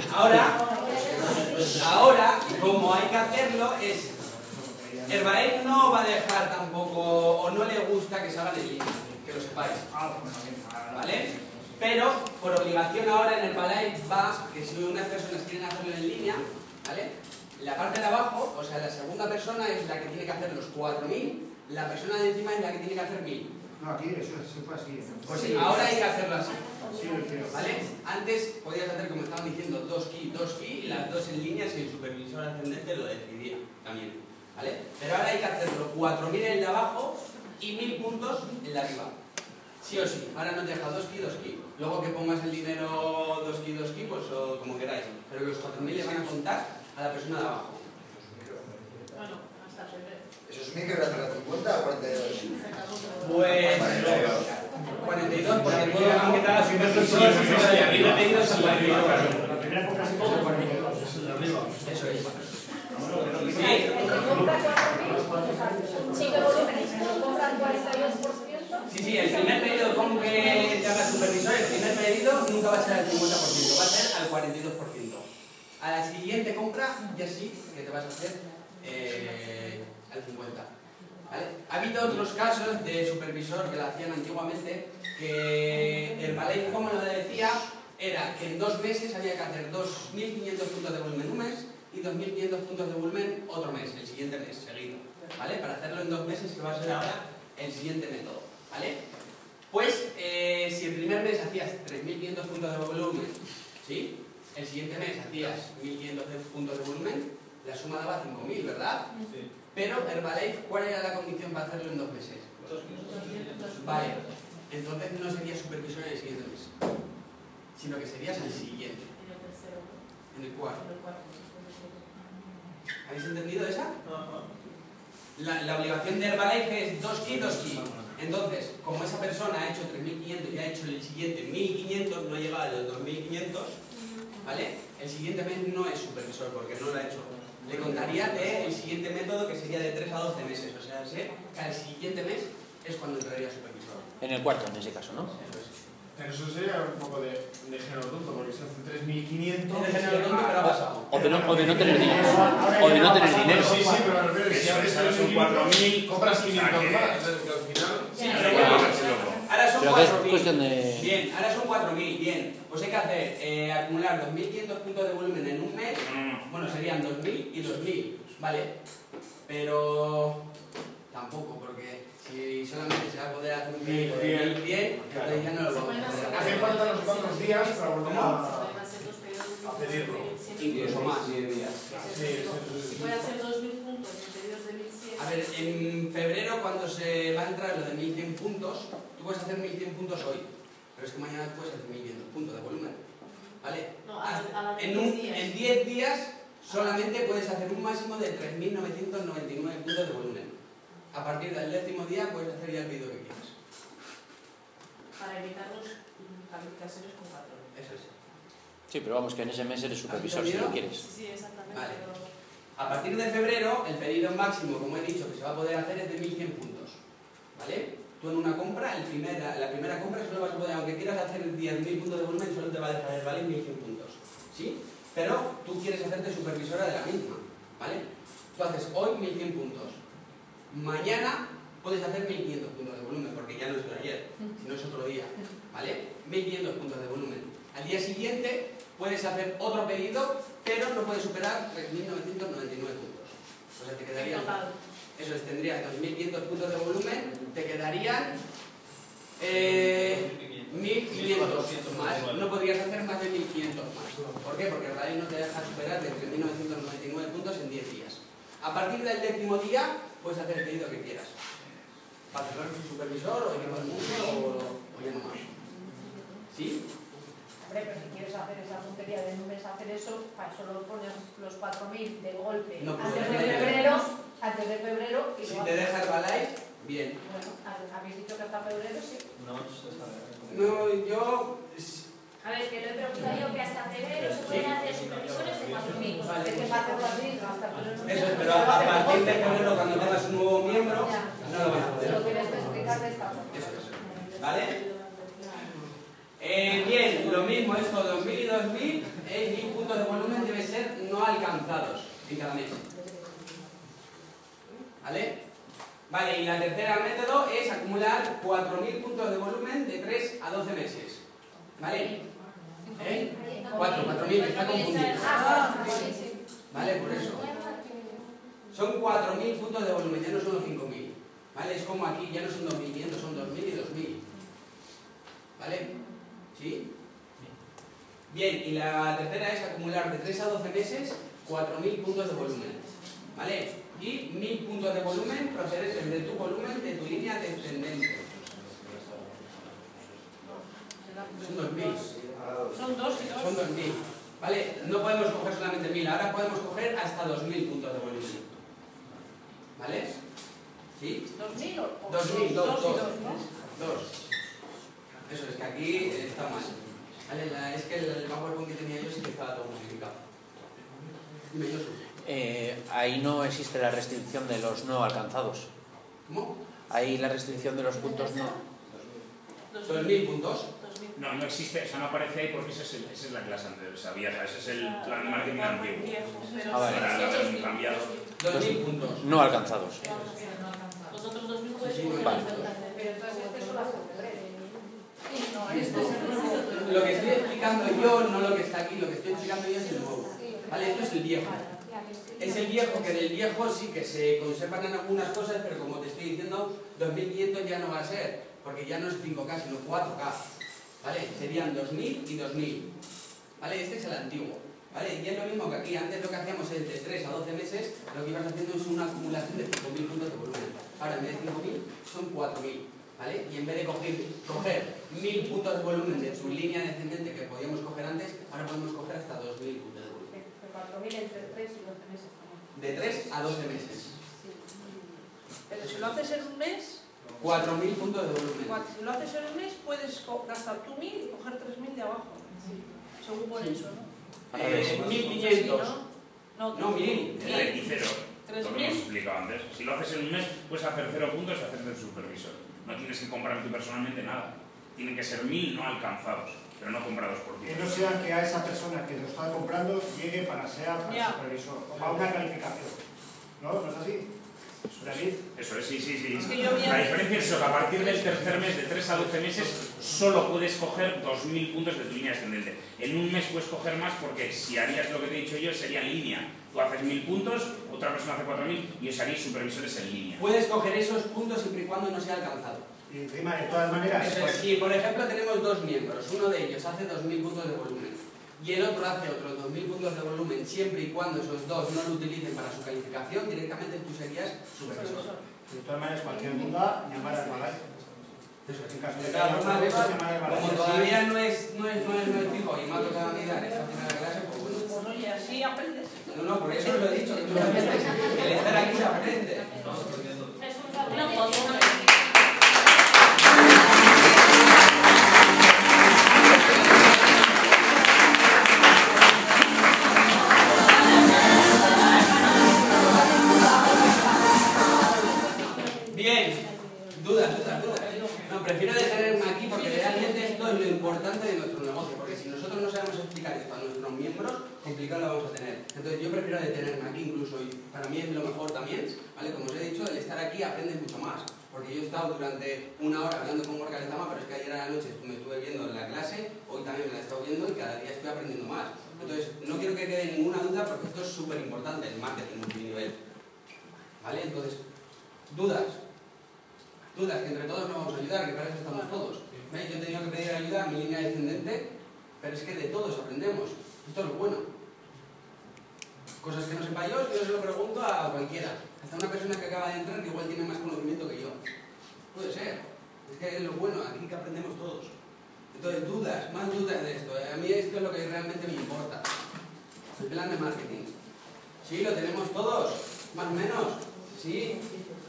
Ahora, como hay que hacerlo, es... Herbaer no va a dejar tampoco, o no le gusta que se hagan en línea, que lo sepáis. ¿Vale? Pero, por obligación ahora en Herbalife va que si unas personas quieren hacerlo en línea, ¿vale? La parte de abajo, o sea, la segunda persona es la que tiene que hacer los 4000, la persona de encima es la que tiene que hacer 1000. No, aquí eso fue así. Pues sí, ahora hay que hacerlo así. Sí, lo hicieron. ¿Vale? Antes podías hacer como estaban diciendo 2 ki, y las dos en línea si el supervisor ascendente lo decidía también. ¿Vale? Pero ahora hay que hacerlo 4000 en el de abajo y 1000 puntos en el de arriba. Sí o sí. Ahora no te deja 2 ki. Luego que pongas el dinero 2 ki, pues o como queráis. Pero los 4000 le van a contar a la persona de abajo. Bueno, hasta febrero. ¿Eso es 1000 que era 50 o 42? Pues 42 porque han quedado supervisores y arriba pedidos a 42. primera compra se compra 42. Eso es. El que compra 4.000, si lo compran 42%. Sí, el primer pedido con que te haga el supervisor, el primer pedido nunca va a ser al 50%, va a ser al 42%. A la siguiente compra, ya sí, que te vas a hacer al 50%. ¿Vale? Ha habido otros casos de supervisor que lo hacían antiguamente, que Herbalife, como lo decía, era que en 2 meses había que hacer 2.500 puntos de volumen un mes y 2.500 puntos de volumen otro mes, el siguiente mes, seguido. ¿Vale? Para hacerlo en 2 meses, que va a ser ahora el siguiente método. ¿Vale? Pues, si el primer mes hacías 3.500 puntos de volumen, ¿sí? El siguiente mes hacías 1.500 puntos de volumen, la suma daba 5.000, ¿verdad? Sí. Pero Herbalife, ¿cuál era la condición para hacerlo en 2 meses? Vale, entonces no sería supervisor en el siguiente mes, sino que serías el siguiente, en el cuarto. ¿Habéis entendido esa? La obligación de Herbalife es 2 y 2 y. Entonces, como esa persona ha hecho 3.500 y ha hecho el siguiente 1.500, no ha llegado a los 2.500, ¿vale? El siguiente mes no es supervisor porque no lo ha hecho. Le contaría del siguiente método, que sería de 3 a 12 meses. O sea, que al siguiente mes es cuando entraría supervisor. En el cuarto, en ese caso, ¿no? Eso es. Pero eso sería un poco de género tonto, porque se hace 3.500... Es de género tonto, pero ha pasado. O de no tener dinero. O de no tener dinero. Sí, pero me refiero, si abres son 4.000, compras 500 más, Sí, al final... Ahora son Pero que es 4.000. cuestión de... Bien, ahora son 4.000. Bien, pues hay que hacer acumular 2.500 puntos de volumen en un mes. Bueno, serían 2.000 y 2.000, ¿vale? Pero tampoco, porque si solamente se va a poder hacer un pedido de 1.100, entonces ya no lo vamos a poder Hacen hacer. falta unos cuantos días para volver a pedirlo. Incluso más, 10 días. Si puede hacer 2.000 puntos en pedidos de 1.100. A ver, en febrero, cuando se va a entrar lo de 1.100 puntos, tú puedes hacer 1.100 puntos hoy, pero es que mañana puedes hacer 1.500 puntos de volumen. ¿Vale? No, a En 10 días solamente puedes hacer un máximo de 3.999 puntos de volumen. A partir del 10º día puedes hacer ya el pedido que quieras. Para evitar los calificaciones con patrón. Eso es. Sí, pero vamos, que en ese mes eres supervisor si lo quieres. Sí, exactamente. Vale. A partir de febrero, el pedido máximo, como he dicho, que se va a poder hacer es de 1.100 puntos. ¿Vale? Tú en una compra, la primera compra solo vas a poder, aunque quieras hacer 10.000 puntos de volumen, solo te va a dejar el vale 1.100 puntos. ¿Sí? Pero tú quieres hacerte supervisora de la misma. ¿Vale? Tú haces hoy 1.100 puntos. Mañana puedes hacer 1.500 puntos de volumen, porque ya no es de ayer, sino es otro día. ¿Vale? 1.500 puntos de volumen. Al día siguiente puedes hacer otro pedido, pero no puedes superar 3.999 puntos. O sea, te quedarían... Eso es, tendrías 2.500 puntos de volumen, te quedarían 1.500 más. No podrías hacer más de 1.500 más. ¿Por qué? Porque el radio no te deja superar de 3.999 puntos en 10 días. A partir del 10º día, puedes hacer el pedido que quieras. Para cerrar tu supervisor, o equipo del mundo, o ya no más. ¿Sí? Hombre, pero si quieres hacer esa tontería de un mes hacer eso, para solo pones los 4.000 de golpe No, antes de febrero y si luego... te deja Herbalife, bien. Bueno, habéis dicho que hasta febrero sí. No, yo... A ver, que lo he preguntado yo que hasta febrero se pueden hacer supervisores de 4.000. Vale. Es que para hacerlo así, hasta febrero no. Eso es, pero a partir de febrero, cuando tengas un nuevo miembro, no lo vas a Se poder lo hacer. tienes que explicar de esta forma. Eso es. ¿Vale? Bien, lo mismo, esto 2.000 y 2.000, 1.000 puntos de volumen deben ser no alcanzados en cada mes. ¿Vale? Vale, y la tercera método es acumular 4.000 puntos de volumen de 3 a 12 meses. ¿Vale? 4.000, está confundido. ¿Vale? Por eso. Son 4.000 puntos de volumen, ya no son los 5.000. ¿Vale? Es como aquí, ya no son 2.500, son 2.000 y 2.000. ¿Vale? ¿Sí? Bien, y la tercera es acumular de 3 a 12 meses 4.000 puntos de volumen. ¿Vale? Y 1.000 puntos de volumen procedentes de tu volumen, de tu línea descendente. Son 2.000. Son 2 y 2. Son 2.000. ¿Vale? No podemos coger solamente 1.000, ahora podemos coger hasta 2.000 puntos de volumen. ¿Vale? ¿Sí? ¿2.000 o 2.000, 2. 2 y 2, ¿no? 2. Eso es que aquí está mal. Vale, es que el PowerPoint que tenía yo sí que estaba todo modificado. Dime, Josu. Ahí no existe la restricción de los no alcanzados. ¿Cómo? Ahí la restricción de los puntos no. 2.000 puntos. No, no existe, eso no aparece ahí porque esa es la clase anterior, esa vieja, ese es el plan de marketing antiguo. Ah, vale. Ahora lo han cambiado. 2.000 puntos. No alcanzados. Los otros 2.000 pueden Sí, vale. Pero entonces este solo hace febrero. Lo que estoy explicando yo, no lo que está aquí, lo que estoy explicando yo es el nuevo. Vale, esto es el viejo. Es el viejo, que del viejo sí que se conservan en algunas cosas, pero como te estoy diciendo, 2.500 ya no va a ser, porque ya no es 5K, sino 4K. ¿Vale? Serían 2.000 y 2.000. ¿Vale? Este es el antiguo. ¿Vale? Y es lo mismo que aquí. Antes lo que hacíamos es de 3 a 12 meses, lo que ibas haciendo es una acumulación de 5.000 puntos de volumen. Ahora, en vez de 5.000, son 4.000. ¿Vale? Y en vez de coger 1.000 puntos de volumen de tu línea descendente que podíamos coger antes, ahora podemos coger hasta 2.000 puntos de volumen. De 4.000 entre 3 y 12 meses también. De 3 a 12 meses. Pero si lo haces en un mes, 4.000 puntos de volumen. si lo haces en un mes, puedes gastar tú 1.000 y coger 3.000 de abajo. Según por eso, ¿no? 1.500. No, 1.000. Y cero. Lo que 3.000. hemos explicado antes. Si lo haces en un mes, puedes hacer 0 puntos y hacerte el supervisor. No tienes que comprar tú personalmente nada. Tienen que ser 1.000 no alcanzados, pero no comprados por ti. Que no sea que a esa persona que lo está comprando llegue para ser supervisor, o para una calificación. ¿No? ¿No es así? David. Eso es, sí. Es que yo La diferencia es eso, que a partir del tercer mes, de 3 a 12 meses, solo puedes coger 2.000 puntos de tu línea ascendente. En un mes puedes coger más porque si harías lo que te he dicho yo, sería en línea. Tú haces 1.000 puntos, otra persona hace 4.000 y os haríais supervisores en línea. Puedes coger esos puntos siempre y cuando no sea alcanzado. Y encima, de todas maneras, Eso es, si por ejemplo tenemos dos miembros, uno de ellos hace 2.000 puntos de volumen y el otro hace otros 2.000 puntos de volumen, siempre y cuando esos dos no lo utilicen para su calificación, directamente tú serías supervisor. de todas maneras, cualquier duda, llamar al Balay. Eso es. En caso De de todas formas, que eso, haya llamar al Balay. como todavía no es fijo y más lo que va a mirar esta final de clase, pues bueno. Pues oye, así aprendes. No, por eso lo he dicho, que tú lo aprendes. El estar aquí se aprende. Es un Bien, dudas. No, prefiero detenerme aquí porque realmente esto es lo importante de nuestro negocio, porque si nosotros no sabemos explicar esto a nuestros miembros, complicado lo vamos a tener. Entonces yo prefiero detenerme aquí incluso, y para mí es lo mejor también, ¿vale? Como os he dicho, el estar aquí aprendes mucho más, porque yo he estado durante una hora hablando con Gorka Lezama, pero es que ayer a la noche me estuve viendo la clase, hoy también me la he estado viendo y cada día estoy aprendiendo más. Entonces no quiero que quede ninguna duda porque esto es súper importante, el marketing multinivel. ¿Vale? Entonces, dudas, que entre todos nos vamos a ayudar, que para eso estamos todos. ¿Veis? Yo he tenido que pedir ayuda a mi línea descendente, pero es que de todos aprendemos. Esto es lo bueno. Cosas que no sepa yo se lo pregunto a cualquiera. Hasta una persona que acaba de entrar que igual tiene más conocimiento que yo. Puede ser. Es que es lo bueno, aquí que aprendemos todos. Entonces, dudas, más dudas de esto. A mí esto es lo que realmente me importa. El plan de marketing. ¿Sí? ¿Lo tenemos todos? ¿Más o menos? ¿Sí?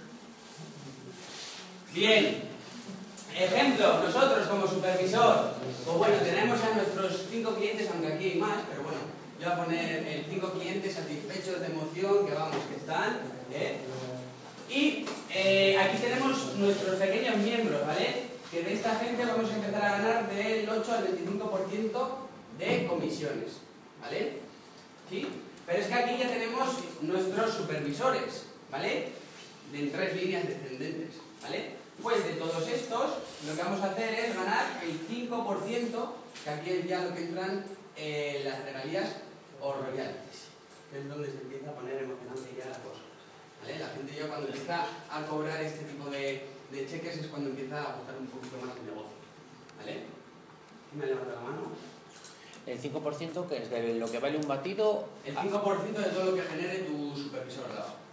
Bien. Ejemplo, nosotros como supervisor, pues bueno, tenemos a nuestros 5 clientes, aunque aquí hay más, pero bueno, yo voy a poner el 5 clientes satisfechos de emoción, que vamos, que están, Y aquí tenemos nuestros pequeños miembros, ¿vale? Que de esta gente vamos a empezar a ganar del 8 al 25% de comisiones, ¿vale? ¿Sí? Pero es que aquí ya tenemos nuestros supervisores, ¿vale? De 3 líneas descendentes, ¿vale? Pues de todos estos, lo que vamos a hacer es ganar el 5%, que aquí es ya lo que entran las regalías o royalties, que es donde se empieza a poner emocionante ya la cosa, ¿vale? La gente ya cuando empieza a cobrar este tipo de cheques es cuando empieza a gustar un poquito más el negocio, ¿vale? ¿Quién me levanta la mano? El 5% que es de lo que vale un batido. El 5% de todo lo que genere tu supervisor de abajo.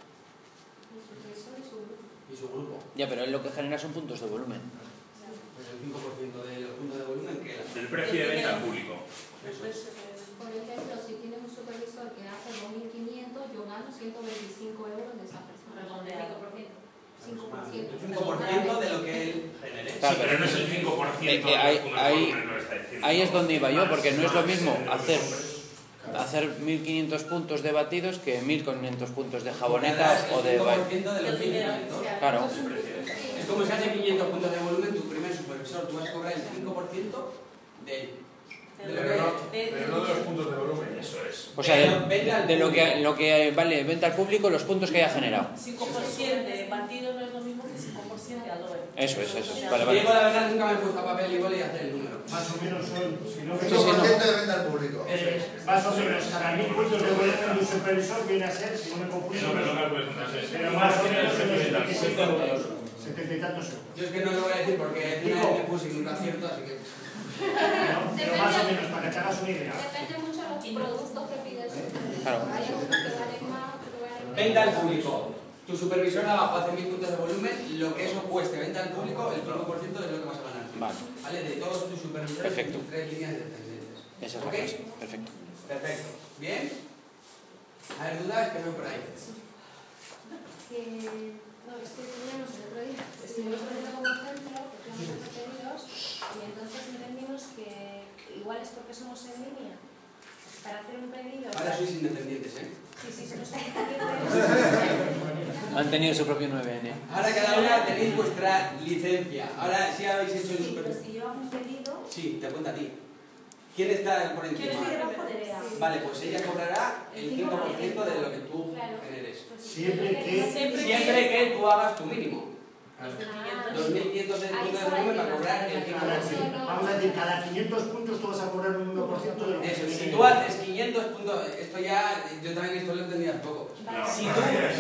Y su grupo. Ya, pero lo que genera son puntos de volumen. Pues el 5% de los puntos de volumen que era. Del precio de venta al público. Eso es. Por ejemplo, si tiene un supervisor que hace 2.500, yo gano 125 euros de esa persona. El 5% de lo que él genere. Claro, Sí, pero no es el 5% de hay lo que está diciendo. ahí es donde iba yo, porque no es lo mismo hacer 1.500 puntos de batidos que 1.500 puntos de jabonetas o de... 5% de los 1.500. Claro. Es como si hace 500 puntos de volumen, tu primer supervisor, tú vas a cobrar el 5% de él. Pero no de los puntos de volumen. Eso es. O sea, de lo que vale venta al público, los puntos que haya generado. 5% de batido no es lo mismo que 5% de adobe. Eso es. Vale. Digo, la verdad, nunca me he puesto a papel y boli y hacer el número. Más o menos son, si no 5% de venta al público. Más o menos, cada 1.000 puntos de volumen de un supervisor viene a ser, si no me confundo, pero más o menos 70 y tantos euros. Yo es que no lo voy a decir porque una vez me puse y nunca acierto, así que... Pero más o menos, para que te hagas una idea. Depende mucho de los productos que pides. Claro. Hay algunos que valen más, otros que valen menos. Venta al público. Tu supervisor abajo hace 1.000 puntos de volumen, lo que eso cueste venta al público, el 5% es lo que vas a ganar. Vale. De todos tus supervisores. Perfecto. Tus 3 líneas descendientes. Esa es la ¿Ok? frase. Perfecto. Perfecto. ¿Bien? A ver, dudas que veo por ahí. No, es que teníamos el otro día, estuvimos poniendo como ejemplo, porque íbamos a hacer pedidos, y entonces entendimos que igual es porque somos en línea. Para hacer un pedido... Ahora sois independientes, ¿eh? Sí, somos independientes. Han tenido su propio 9N. Ahora cada una tenéis vuestra licencia. Ahora sí habéis hecho el Sí, super... pero si yo hago un pedido... Sí, te cuenta a ti. ¿Quién está por encima? ¿Quién estoy debajo de Bea? Vale, pues ella cobrará el 5% de lo que tú generes. Siempre que tú hagas tu mínimo. 2.500 de punto de volumen para cobrar el 5%. Vamos a decir, cada 500 puntos tú vas a cobrar un 1% de lo que Eso, si tú haces 500 puntos, esto ya, yo también esto lo entendía poco. Si tú...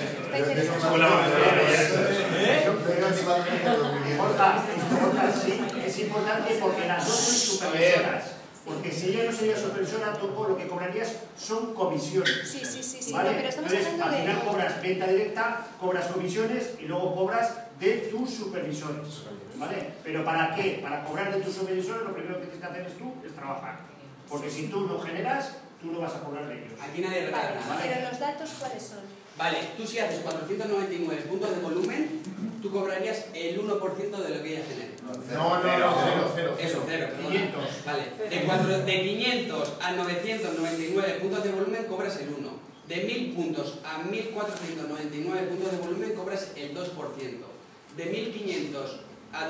Sí, es importante porque las dos son supervisoras. Porque si ella no sería supervisora, tú lo que cobrarías son comisiones. Sí, ¿vale? pero estamos Entonces, hablando al de... final cobras venta directa, cobras comisiones y luego cobras de tus supervisores. ¿Vale? ¿Pero para qué? Para cobrar de tus supervisores, lo primero que tienes que hacer es tú, es trabajar. Porque si tú no generas, tú no vas a cobrar de ellos. Aquí nadie regala nada. Pero los datos, ¿cuáles son? Vale, tú si haces 499 puntos de volumen, tú cobrarías el 1% de lo que ella genere. No, cero. Eso, cero, perdona. 500. Vale, de 500 a 999 puntos de volumen cobras el 1. De 1.000 puntos a 1.499 puntos de volumen cobras el 2%. De 1.500 a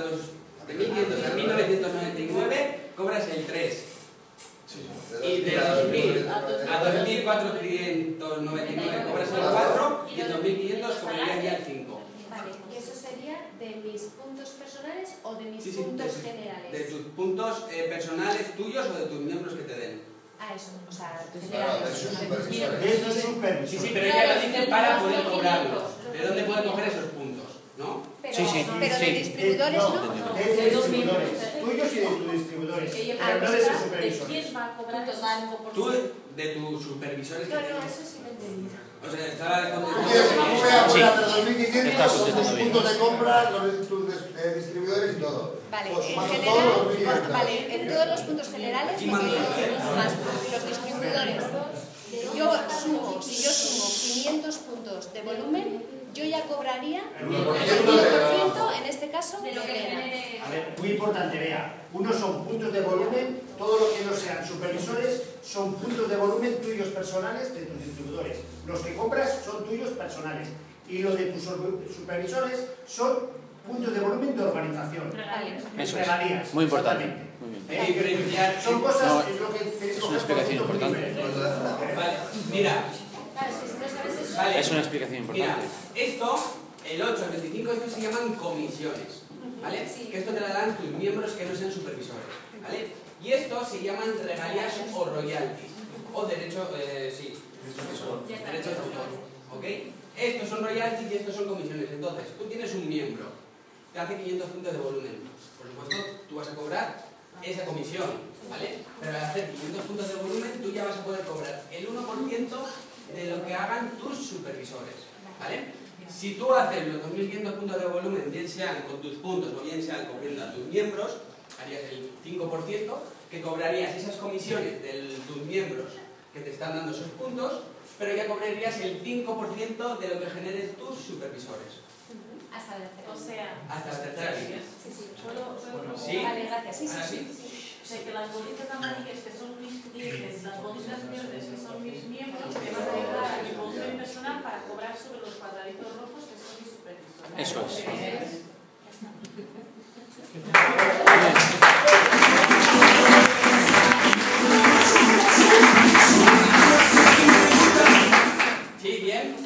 1.999 cobras el 3%. Y de 2.000 a 2.499 cobras el 4 y de 2.500 cobrarías ya el 5. Vale, ¿y eso sería de mis puntos personales o de mis puntos generales? De tus puntos personales tuyos o de tus miembros que te den. Eso, o sea, De tus supervisores. Sí, pero ella lo dice para poder cobrarlos. ¿De dónde puede coger esos puntos? ¿No? Pero de distribuidores no. De distribuidores. Tuyos y de tus distribuidores. Pero no de sus supervisores. ¿Quién va a cobrar total? Tú, de tus supervisores que No, tienes. eso sí me he entendido. O sea, estaba contestando. ¿Cómo voy a cobrar de 2.500 Estás con contestando tus bien. puntos de compra, los tus distribuidores y todo? Vale, Pues en sumando general, todos los 1.500. vale, en todos los puntos generales, Sí, lo que mando, más los distribuidores. Si yo sumo 500 puntos de volumen, yo ya cobraría el 1% en este caso De lo que genere... A ver, muy importante, vea. Unos son puntos de volumen, todo lo que no sean supervisores son puntos de volumen tuyos personales de tus distribuidores. Los que compras son tuyos personales. Y los de tus supervisores son puntos de volumen de organización. Eso es. Regalías. Muy importante. Exactamente. Muy bien. Hay que diferenciar. Son cosas, No, es lo que tenéis que es una coger por explicación punto importante. primero. Vale, mira. Claro, si no sabes eso. Vale. Es una explicación Mira, importante. esto, el 8, el 25, estos se llaman comisiones. ¿Vale? Que esto te la dan tus miembros que no sean supervisores. ¿Vale? Y estos se llaman regalías o royalties. O derechos, derechos de autor. ¿Ok? Estos son royalties y estos son comisiones. Entonces, tú tienes un miembro que hace 500 puntos de volumen. Por supuesto, tú vas a cobrar esa comisión, ¿vale? Pero al hacer 500 puntos de volumen, tú ya vas a poder cobrar el 1% de lo que hagan tus supervisores, ¿vale? Si tú haces los 2.500 puntos de volumen, bien sean con tus puntos o bien sean cogiendo a tus miembros, harías el 5%, que cobrarías esas comisiones de tus miembros que te están dando esos puntos, pero ya cobrarías el 5% de lo que generes tus supervisores. Hasta la tercera. O sea, Hasta la tercera línea. Sí. ¿Sí? Vale, gracias. Ahora sí. O sea, que las bolitas amarillas que son mis clientes, las bolitas verdes que son mis miembros, me van a ayudar a mi volumen personal para cobrar sobre los cuadraditos rojos que son mis supervisores. Eso es. ¿Sí? ¿Bien?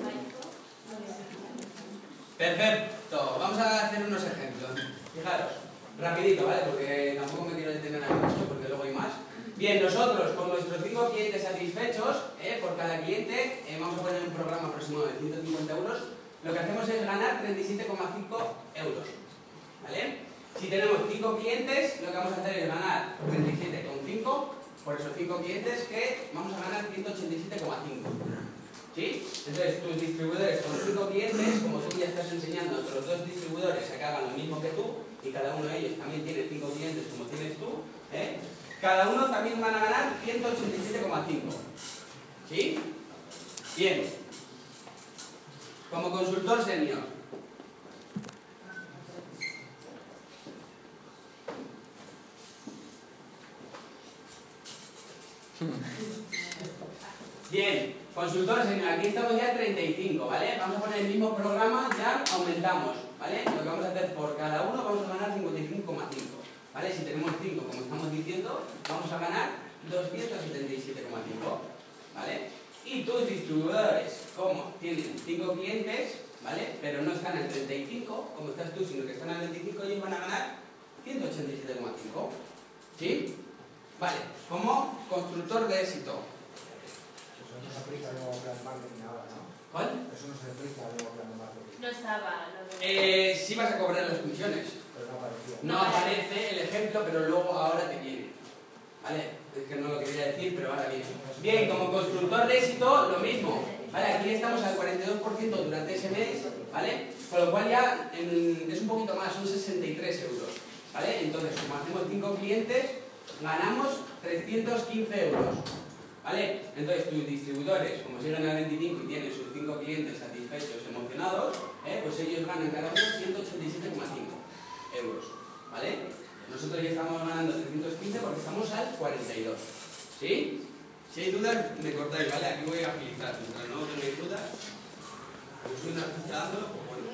Perfecto. Vamos a hacer unos ejemplos. Fijaros, rapidito, ¿vale? Porque tampoco me quiero detener a mucho porque luego hay más. Bien, nosotros con nuestros 5 clientes satisfechos, por cada cliente, vamos a poner un programa aproximado de 150 euros, lo que hacemos es ganar 37,5 euros. ¿Vale? Si tenemos 5 clientes, lo que vamos a hacer es ganar 37,5 por esos 5 clientes que vamos a ganar 187,5. ¿Sí? Entonces, tus distribuidores con 5 clientes, como tú ya estás enseñando a otros 2 distribuidores a que hagan lo mismo que tú, y cada uno de ellos también tiene 5 clientes como tienes tú, cada uno también van a ganar 187,5. ¿Sí? Bien. Como consultor senior. Bien, consultor senior, aquí estamos ya en 35, ¿vale? Vamos a poner el mismo programa, ya aumentamos, ¿vale? Lo que vamos a hacer por cada uno, vamos a ganar 55,5, ¿vale? Si tenemos 5, como estamos diciendo, vamos a ganar 277,5, ¿vale? Y tus distribuidores, como tienen 5 clientes, ¿vale? Pero no están en 35, como estás tú, sino que están en 25, ellos van a ganar 187,5, ¿sí? Vale, como constructor de éxito. Eso no se aplica al nuevo plan de marketing ahora, ¿no? ¿Cuál? Eso no se aplica al nuevo plan de marketing. No estaba. Sí vas a cobrar las comisiones. Pero no aparecía. No aparece el ejemplo, pero luego ahora te viene. ¿Vale? Es que no lo quería decir, pero ahora viene. Bien, como constructor de éxito, lo mismo. ¿Vale? Aquí estamos al 42% durante ese mes, ¿vale? Con lo cual ya es un poquito más, son 63 euros. ¿Vale? Entonces, como hacemos 5 clientes, ganamos 315 euros. ¿Vale? Entonces, tus distribuidores, como siguen al 25 y tienen sus 5 clientes satisfechos, emocionados, pues ellos ganan cada uno 187,5 euros. ¿Vale? Nosotros ya estamos ganando 315 porque estamos al 42. ¿Sí? Si hay dudas, me cortáis, ¿vale? Aquí voy a agilizar. Mientras no tenéis dudas, yo soy una artista dándolo, pues bueno.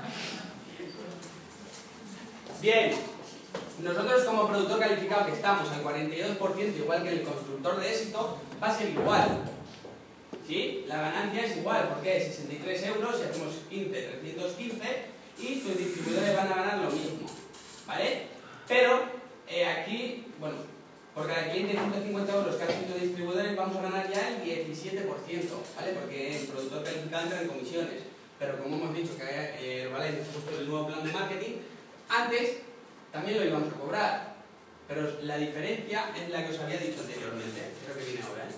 Bien. Nosotros como productor calificado que estamos al 42%, igual que el constructor de éxito, va a ser igual. ¿Sí? La ganancia es igual, porque es 63 euros, si hacemos 15, 315, y tus distribuidores van a ganar lo mismo. ¿Vale? Pero aquí, bueno, por cada cliente de 150 euros que hacen tus distribuidores vamos a ganar ya el 17%, ¿vale? Porque el productor calificado entra en comisiones. Pero como hemos dicho que Herbalife ha puesto el nuevo plan de marketing, antes también lo íbamos a cobrar, pero la diferencia es la que os había dicho anteriormente. Creo que viene ahora,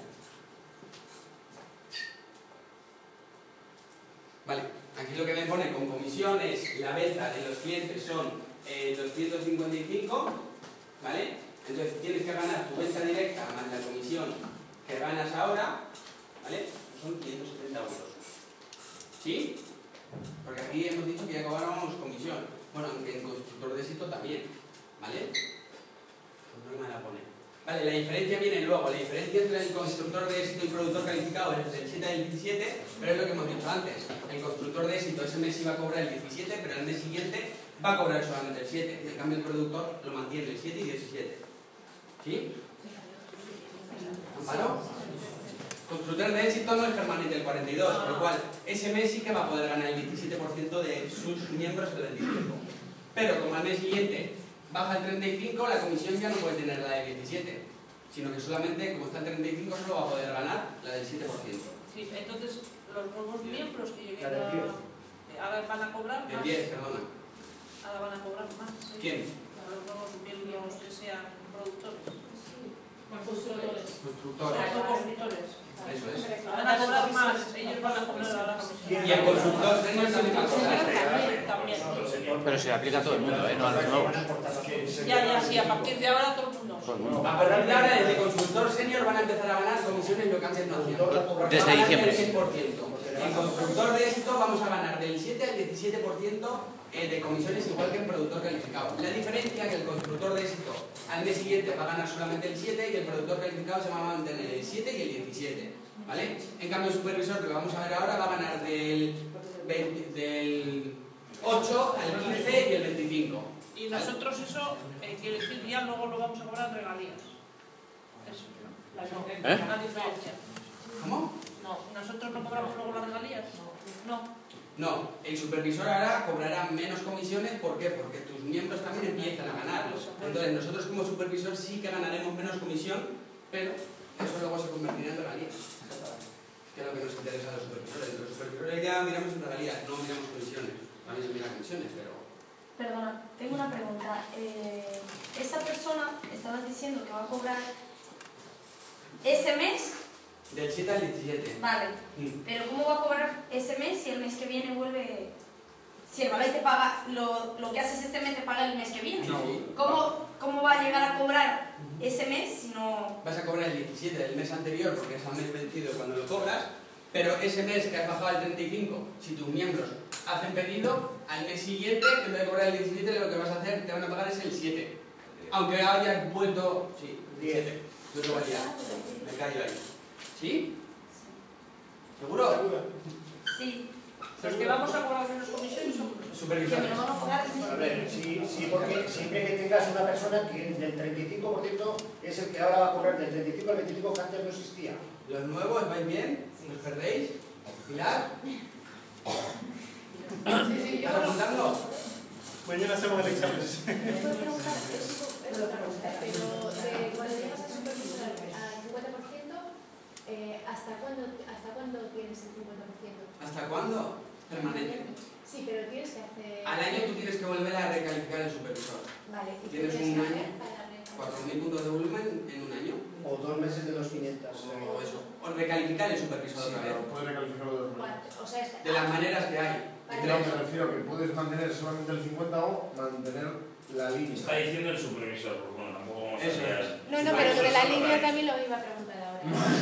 Vale, aquí lo que me pone con comisiones, la venta de los clientes son 255, ¿vale? Entonces tienes que ganar tu venta directa más la comisión que ganas ahora, ¿vale? Son 570 euros. ¿Sí? Porque aquí hemos dicho que ya cobrábamos comisión. Bueno, aunque en constructor de éxito también, ¿vale? No me la pone. Vale, la diferencia viene luego. La diferencia entre el constructor de éxito y productor calificado es el 7 y el 17, pero es lo que hemos dicho antes. El constructor de éxito ese mes iba a cobrar el 17, pero el mes siguiente va a cobrar solamente el 7. En cambio el productor lo mantiene el 7 y 17. ¿Sí? ¿Amparo? Constructor de éxito no es permanente el 42, por lo cual ese mes sí que va a poder ganar el 27% de sus miembros el 25. Pero como al mes siguiente baja el 35, la comisión ya no puede tener la del 17, sino que solamente, como está el 35, solo va a poder ganar la del 7%. Sí, entonces los nuevos miembros que lleguen ahora van a cobrar más. El 10, perdona. Ahora van a cobrar más. ¿Sí? ¿Quién? Los nuevos miembros que sean productores. Constructores. Constructores. No constructores. Eso es. Van a cobrar más, ellos van a cobrar ahora la comisión. Y el constructor senior también va a cobrar. También. Pero se le aplica a todo el mundo, no a los nuevos. Ya, sí, a partir de ahora todo el mundo. A partir de ahora, desde constructor senior van a empezar a ganar comisiones lo que antes no hacían. Desde diciembre. En constructor de éxito vamos a ganar del 7 al 17% de comisiones, igual que en productor calificado. La diferencia es que el constructor de éxito al mes siguiente va a ganar solamente el 7 y el productor calificado se va a mantener el 7 y el 17. ¿Vale? En cambio, el supervisor, que lo vamos a ver ahora, va a ganar del 8 al 15 y el 25. Y nosotros eso, quiero decir, ya luego lo vamos a cobrar en regalías. Eso, ¿no? La diferencia. ¿Cómo? No, nosotros no cobramos luego las regalías. No. No, el supervisor ahora cobrará menos comisiones. ¿Por qué? Porque tus miembros también empiezan a ganar. Entonces nosotros como supervisor sí que ganaremos menos comisión, pero eso luego se convertirá en regalías. Que es lo que nos interesa a los supervisores. Los supervisores ya miramos en regalías, no miramos comisiones. También se miran comisiones, pero... Perdona, tengo una pregunta. Esa persona, estabas diciendo que va a cobrar ese mes. Del 7 al 17. Vale, pero ¿cómo va a cobrar ese mes si el mes que viene vuelve? Si el balay te paga lo que haces este mes, te paga el mes que viene. No. ¿Cómo va a llegar a cobrar ese mes si no...? Vas a cobrar el 17 del mes anterior porque es al mes vencido cuando lo cobras, pero ese mes que has bajado al 35, si tus miembros hacen pedido, al mes siguiente, en vez de cobrar el 17, lo que vas a hacer, te van a pagar es el 7. Aunque hayas vuelto... Sí, 17. Yo lo valía. Me callo ahí. ¿Sí? ¿Seguro? Sí. ¿Los que vamos a cobrar menos comisiones son supervisores? A ver, sí, porque siempre que tengas una persona que del 35% es el que ahora va a cobrar del 35 al 25 que antes no existía. ¿Los nuevos vais bien? ¿Os perdéis? ¿Pilar? ¿Estás apuntando? Mañana hacemos el examen. Pero cuando llegas a supervisor al 50%, ¿hasta cuándo tienes el 50%? ¿Hasta cuándo? Permanente. Sí, pero tienes que hacer... Al año tú tienes que volver a recalificar el supervisor. Vale, ¿y qué Tienes tienes un que año, hacer? 4.000 puntos de volumen en un año. O 2 meses de los 500. O eso. O recalificar el supervisor otra vez. Puedes recalificarlo de otra manera. O sea, De las maneras que hay. No, me refiero que puedes mantener solamente el 50 o mantener la línea. Está diciendo el supervisor, porque bueno, tampoco vamos a Eso ser... es. No, pero lo de la línea también lo iba a preguntar ahora.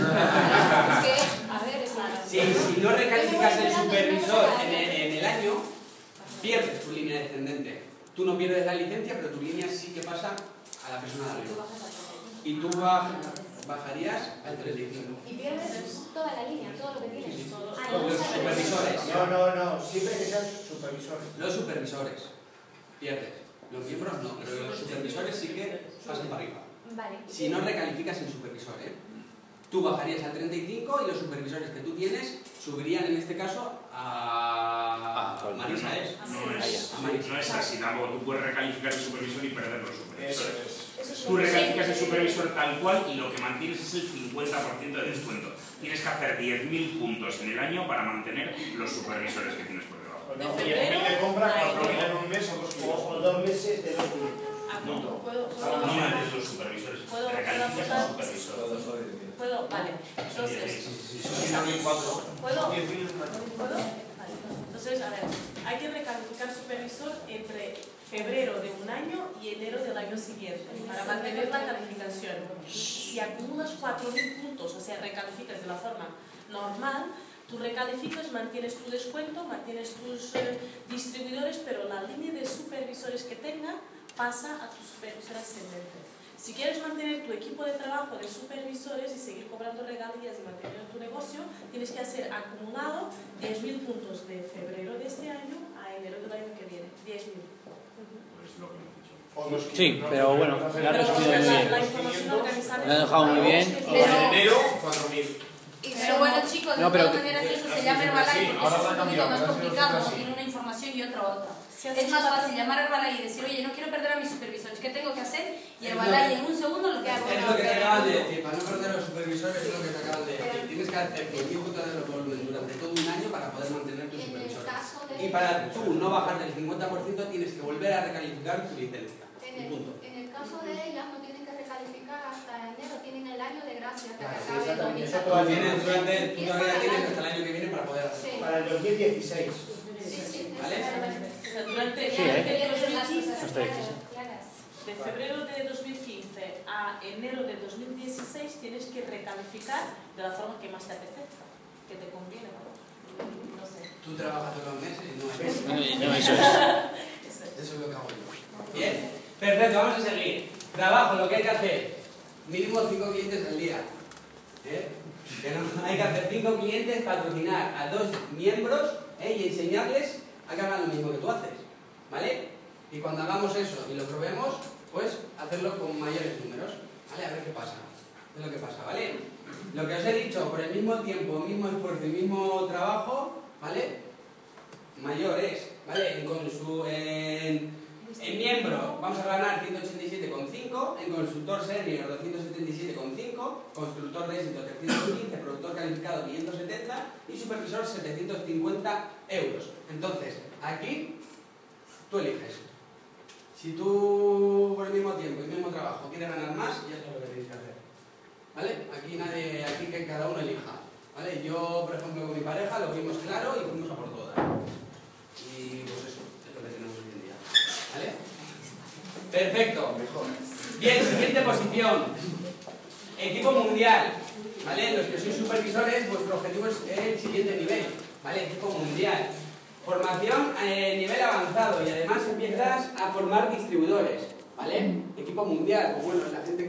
Es que, a ver, es más. Si no recalificas el supervisor en el año, pierdes tu línea descendente. Tú no pierdes la licencia, pero tu línea sí que pasa a la persona de arriba. Y tú bajarías al 35. Y pierdes toda la línea, todo lo que tienes. Sí, sí. Los supervisores. No, siempre que sean supervisores. Los supervisores pierdes. Los miembros no, pero los supervisores sí que pasan para arriba. Vale. Si no recalificas el supervisor, tú bajarías al 35 y los supervisores que tú tienes subirían en este caso a Marisa, ¿es? No es así, tampoco. Tú puedes recalificar el supervisor y perder los supervisores. Tú recalificas el supervisor tal cual y lo que mantienes es el 50% de descuento. Tienes que hacer 10.000 puntos en el año para mantener los supervisores que tienes por debajo. No, 10.000 de compra, 4.000 en un mes o 2 kilos. O 2 meses de 2 No metes los supervisores, recalificas el supervisor. ¿Puedo? Vale. Entonces, ¿Puedo? Vale. Entonces, a ver, hay que recalificar supervisor entre febrero de un año y enero del año siguiente para mantener la calificación. Si acumulas 4.000 puntos, o sea, recalificas de la forma normal, tú recalificas, mantienes tu descuento, mantienes tus distribuidores, pero la línea de supervisores que tenga pasa a tu supervisor ascendente. Si quieres mantener tu equipo de trabajo de supervisores y seguir cobrando regalías y mantener tu negocio, tienes que hacer acumulado 10.000 puntos de febrero de este año a enero del año que viene. 10.000. Sí, pero bueno, lo ha resumido muy bien. La información organizada. Lo ha dejado muy bien. Enero, 4.000. Pero bueno, chicos, de todas maneras eso se llama Herbalife porque ahora es va a un poquito cambiar, más ahora sí, complicado, ahora sí. tiene una información y otra. Es más fácil llamar a Herbalife y decir, oye, no quiero perder a mis supervisores, ¿qué tengo que hacer? Y Herbalife en un segundo lo que hago. Es lo que te acaban de decir, para no perder a los supervisores es lo que te acaban de decir. Tienes que hacer 10.000 puntos de volumen durante todo un año para poder mantener tus supervisores. Y para tú no bajar del 50% tienes que volver a recalificar tu licencia. En el caso de ellas no tienen que recalificar hasta enero, tienen el año de gracia hasta que Sí, acabe el exactamente. 2014. Eso todavía Tú todavía tienes hasta el año que viene para poder hacerlo. Para el 2016. ¿Vale? Durante Sí, el 2015, No está difícil. de febrero de 2015 a enero de 2016 tienes que recalificar de la forma que más te apetezca, que te conviene, ¿no? No sé. Tú trabajas todos los meses y no hay meses. No, eso es. Eso es lo que hago yo. Bien, perfecto, vamos a seguir. Trabajo, lo que hay que hacer. Mínimo 5 clientes al día. Que no, hay que hacer 5 clientes, patrocinar a 2 miembros y enseñarles a que hagan lo mismo que tú haces. ¿Vale? Y cuando hagamos eso y lo probemos, pues hacerlo con mayores números. ¿Vale? A ver qué pasa. Es lo que pasa, ¿vale? Lo que os he dicho, por el mismo tiempo, mismo esfuerzo y mismo trabajo, ¿vale? Mayor es, ¿vale? En miembro vamos a ganar 187,5, en consultor senior 277,5, constructor de éxito 315, productor calificado 570 y supervisor 750 euros. Entonces, aquí tú eliges. Si tú por el mismo tiempo y el mismo trabajo quieres ganar más, ya es lo que tenéis que hacer. ¿Vale? Aquí que cada uno elija. ¿Vale? Yo, por ejemplo, con mi pareja lo vimos claro y fuimos a por todas. Y pues eso, es lo que tenemos hoy en día. ¿Vale? Perfecto. Bien, siguiente posición. Equipo mundial. ¿Vale? Los que sois supervisores, vuestro objetivo es el siguiente nivel. ¿Vale? Equipo mundial. Formación nivel avanzado y además empiezas a formar distribuidores. ¿Vale? Equipo mundial. Pues bueno, la gente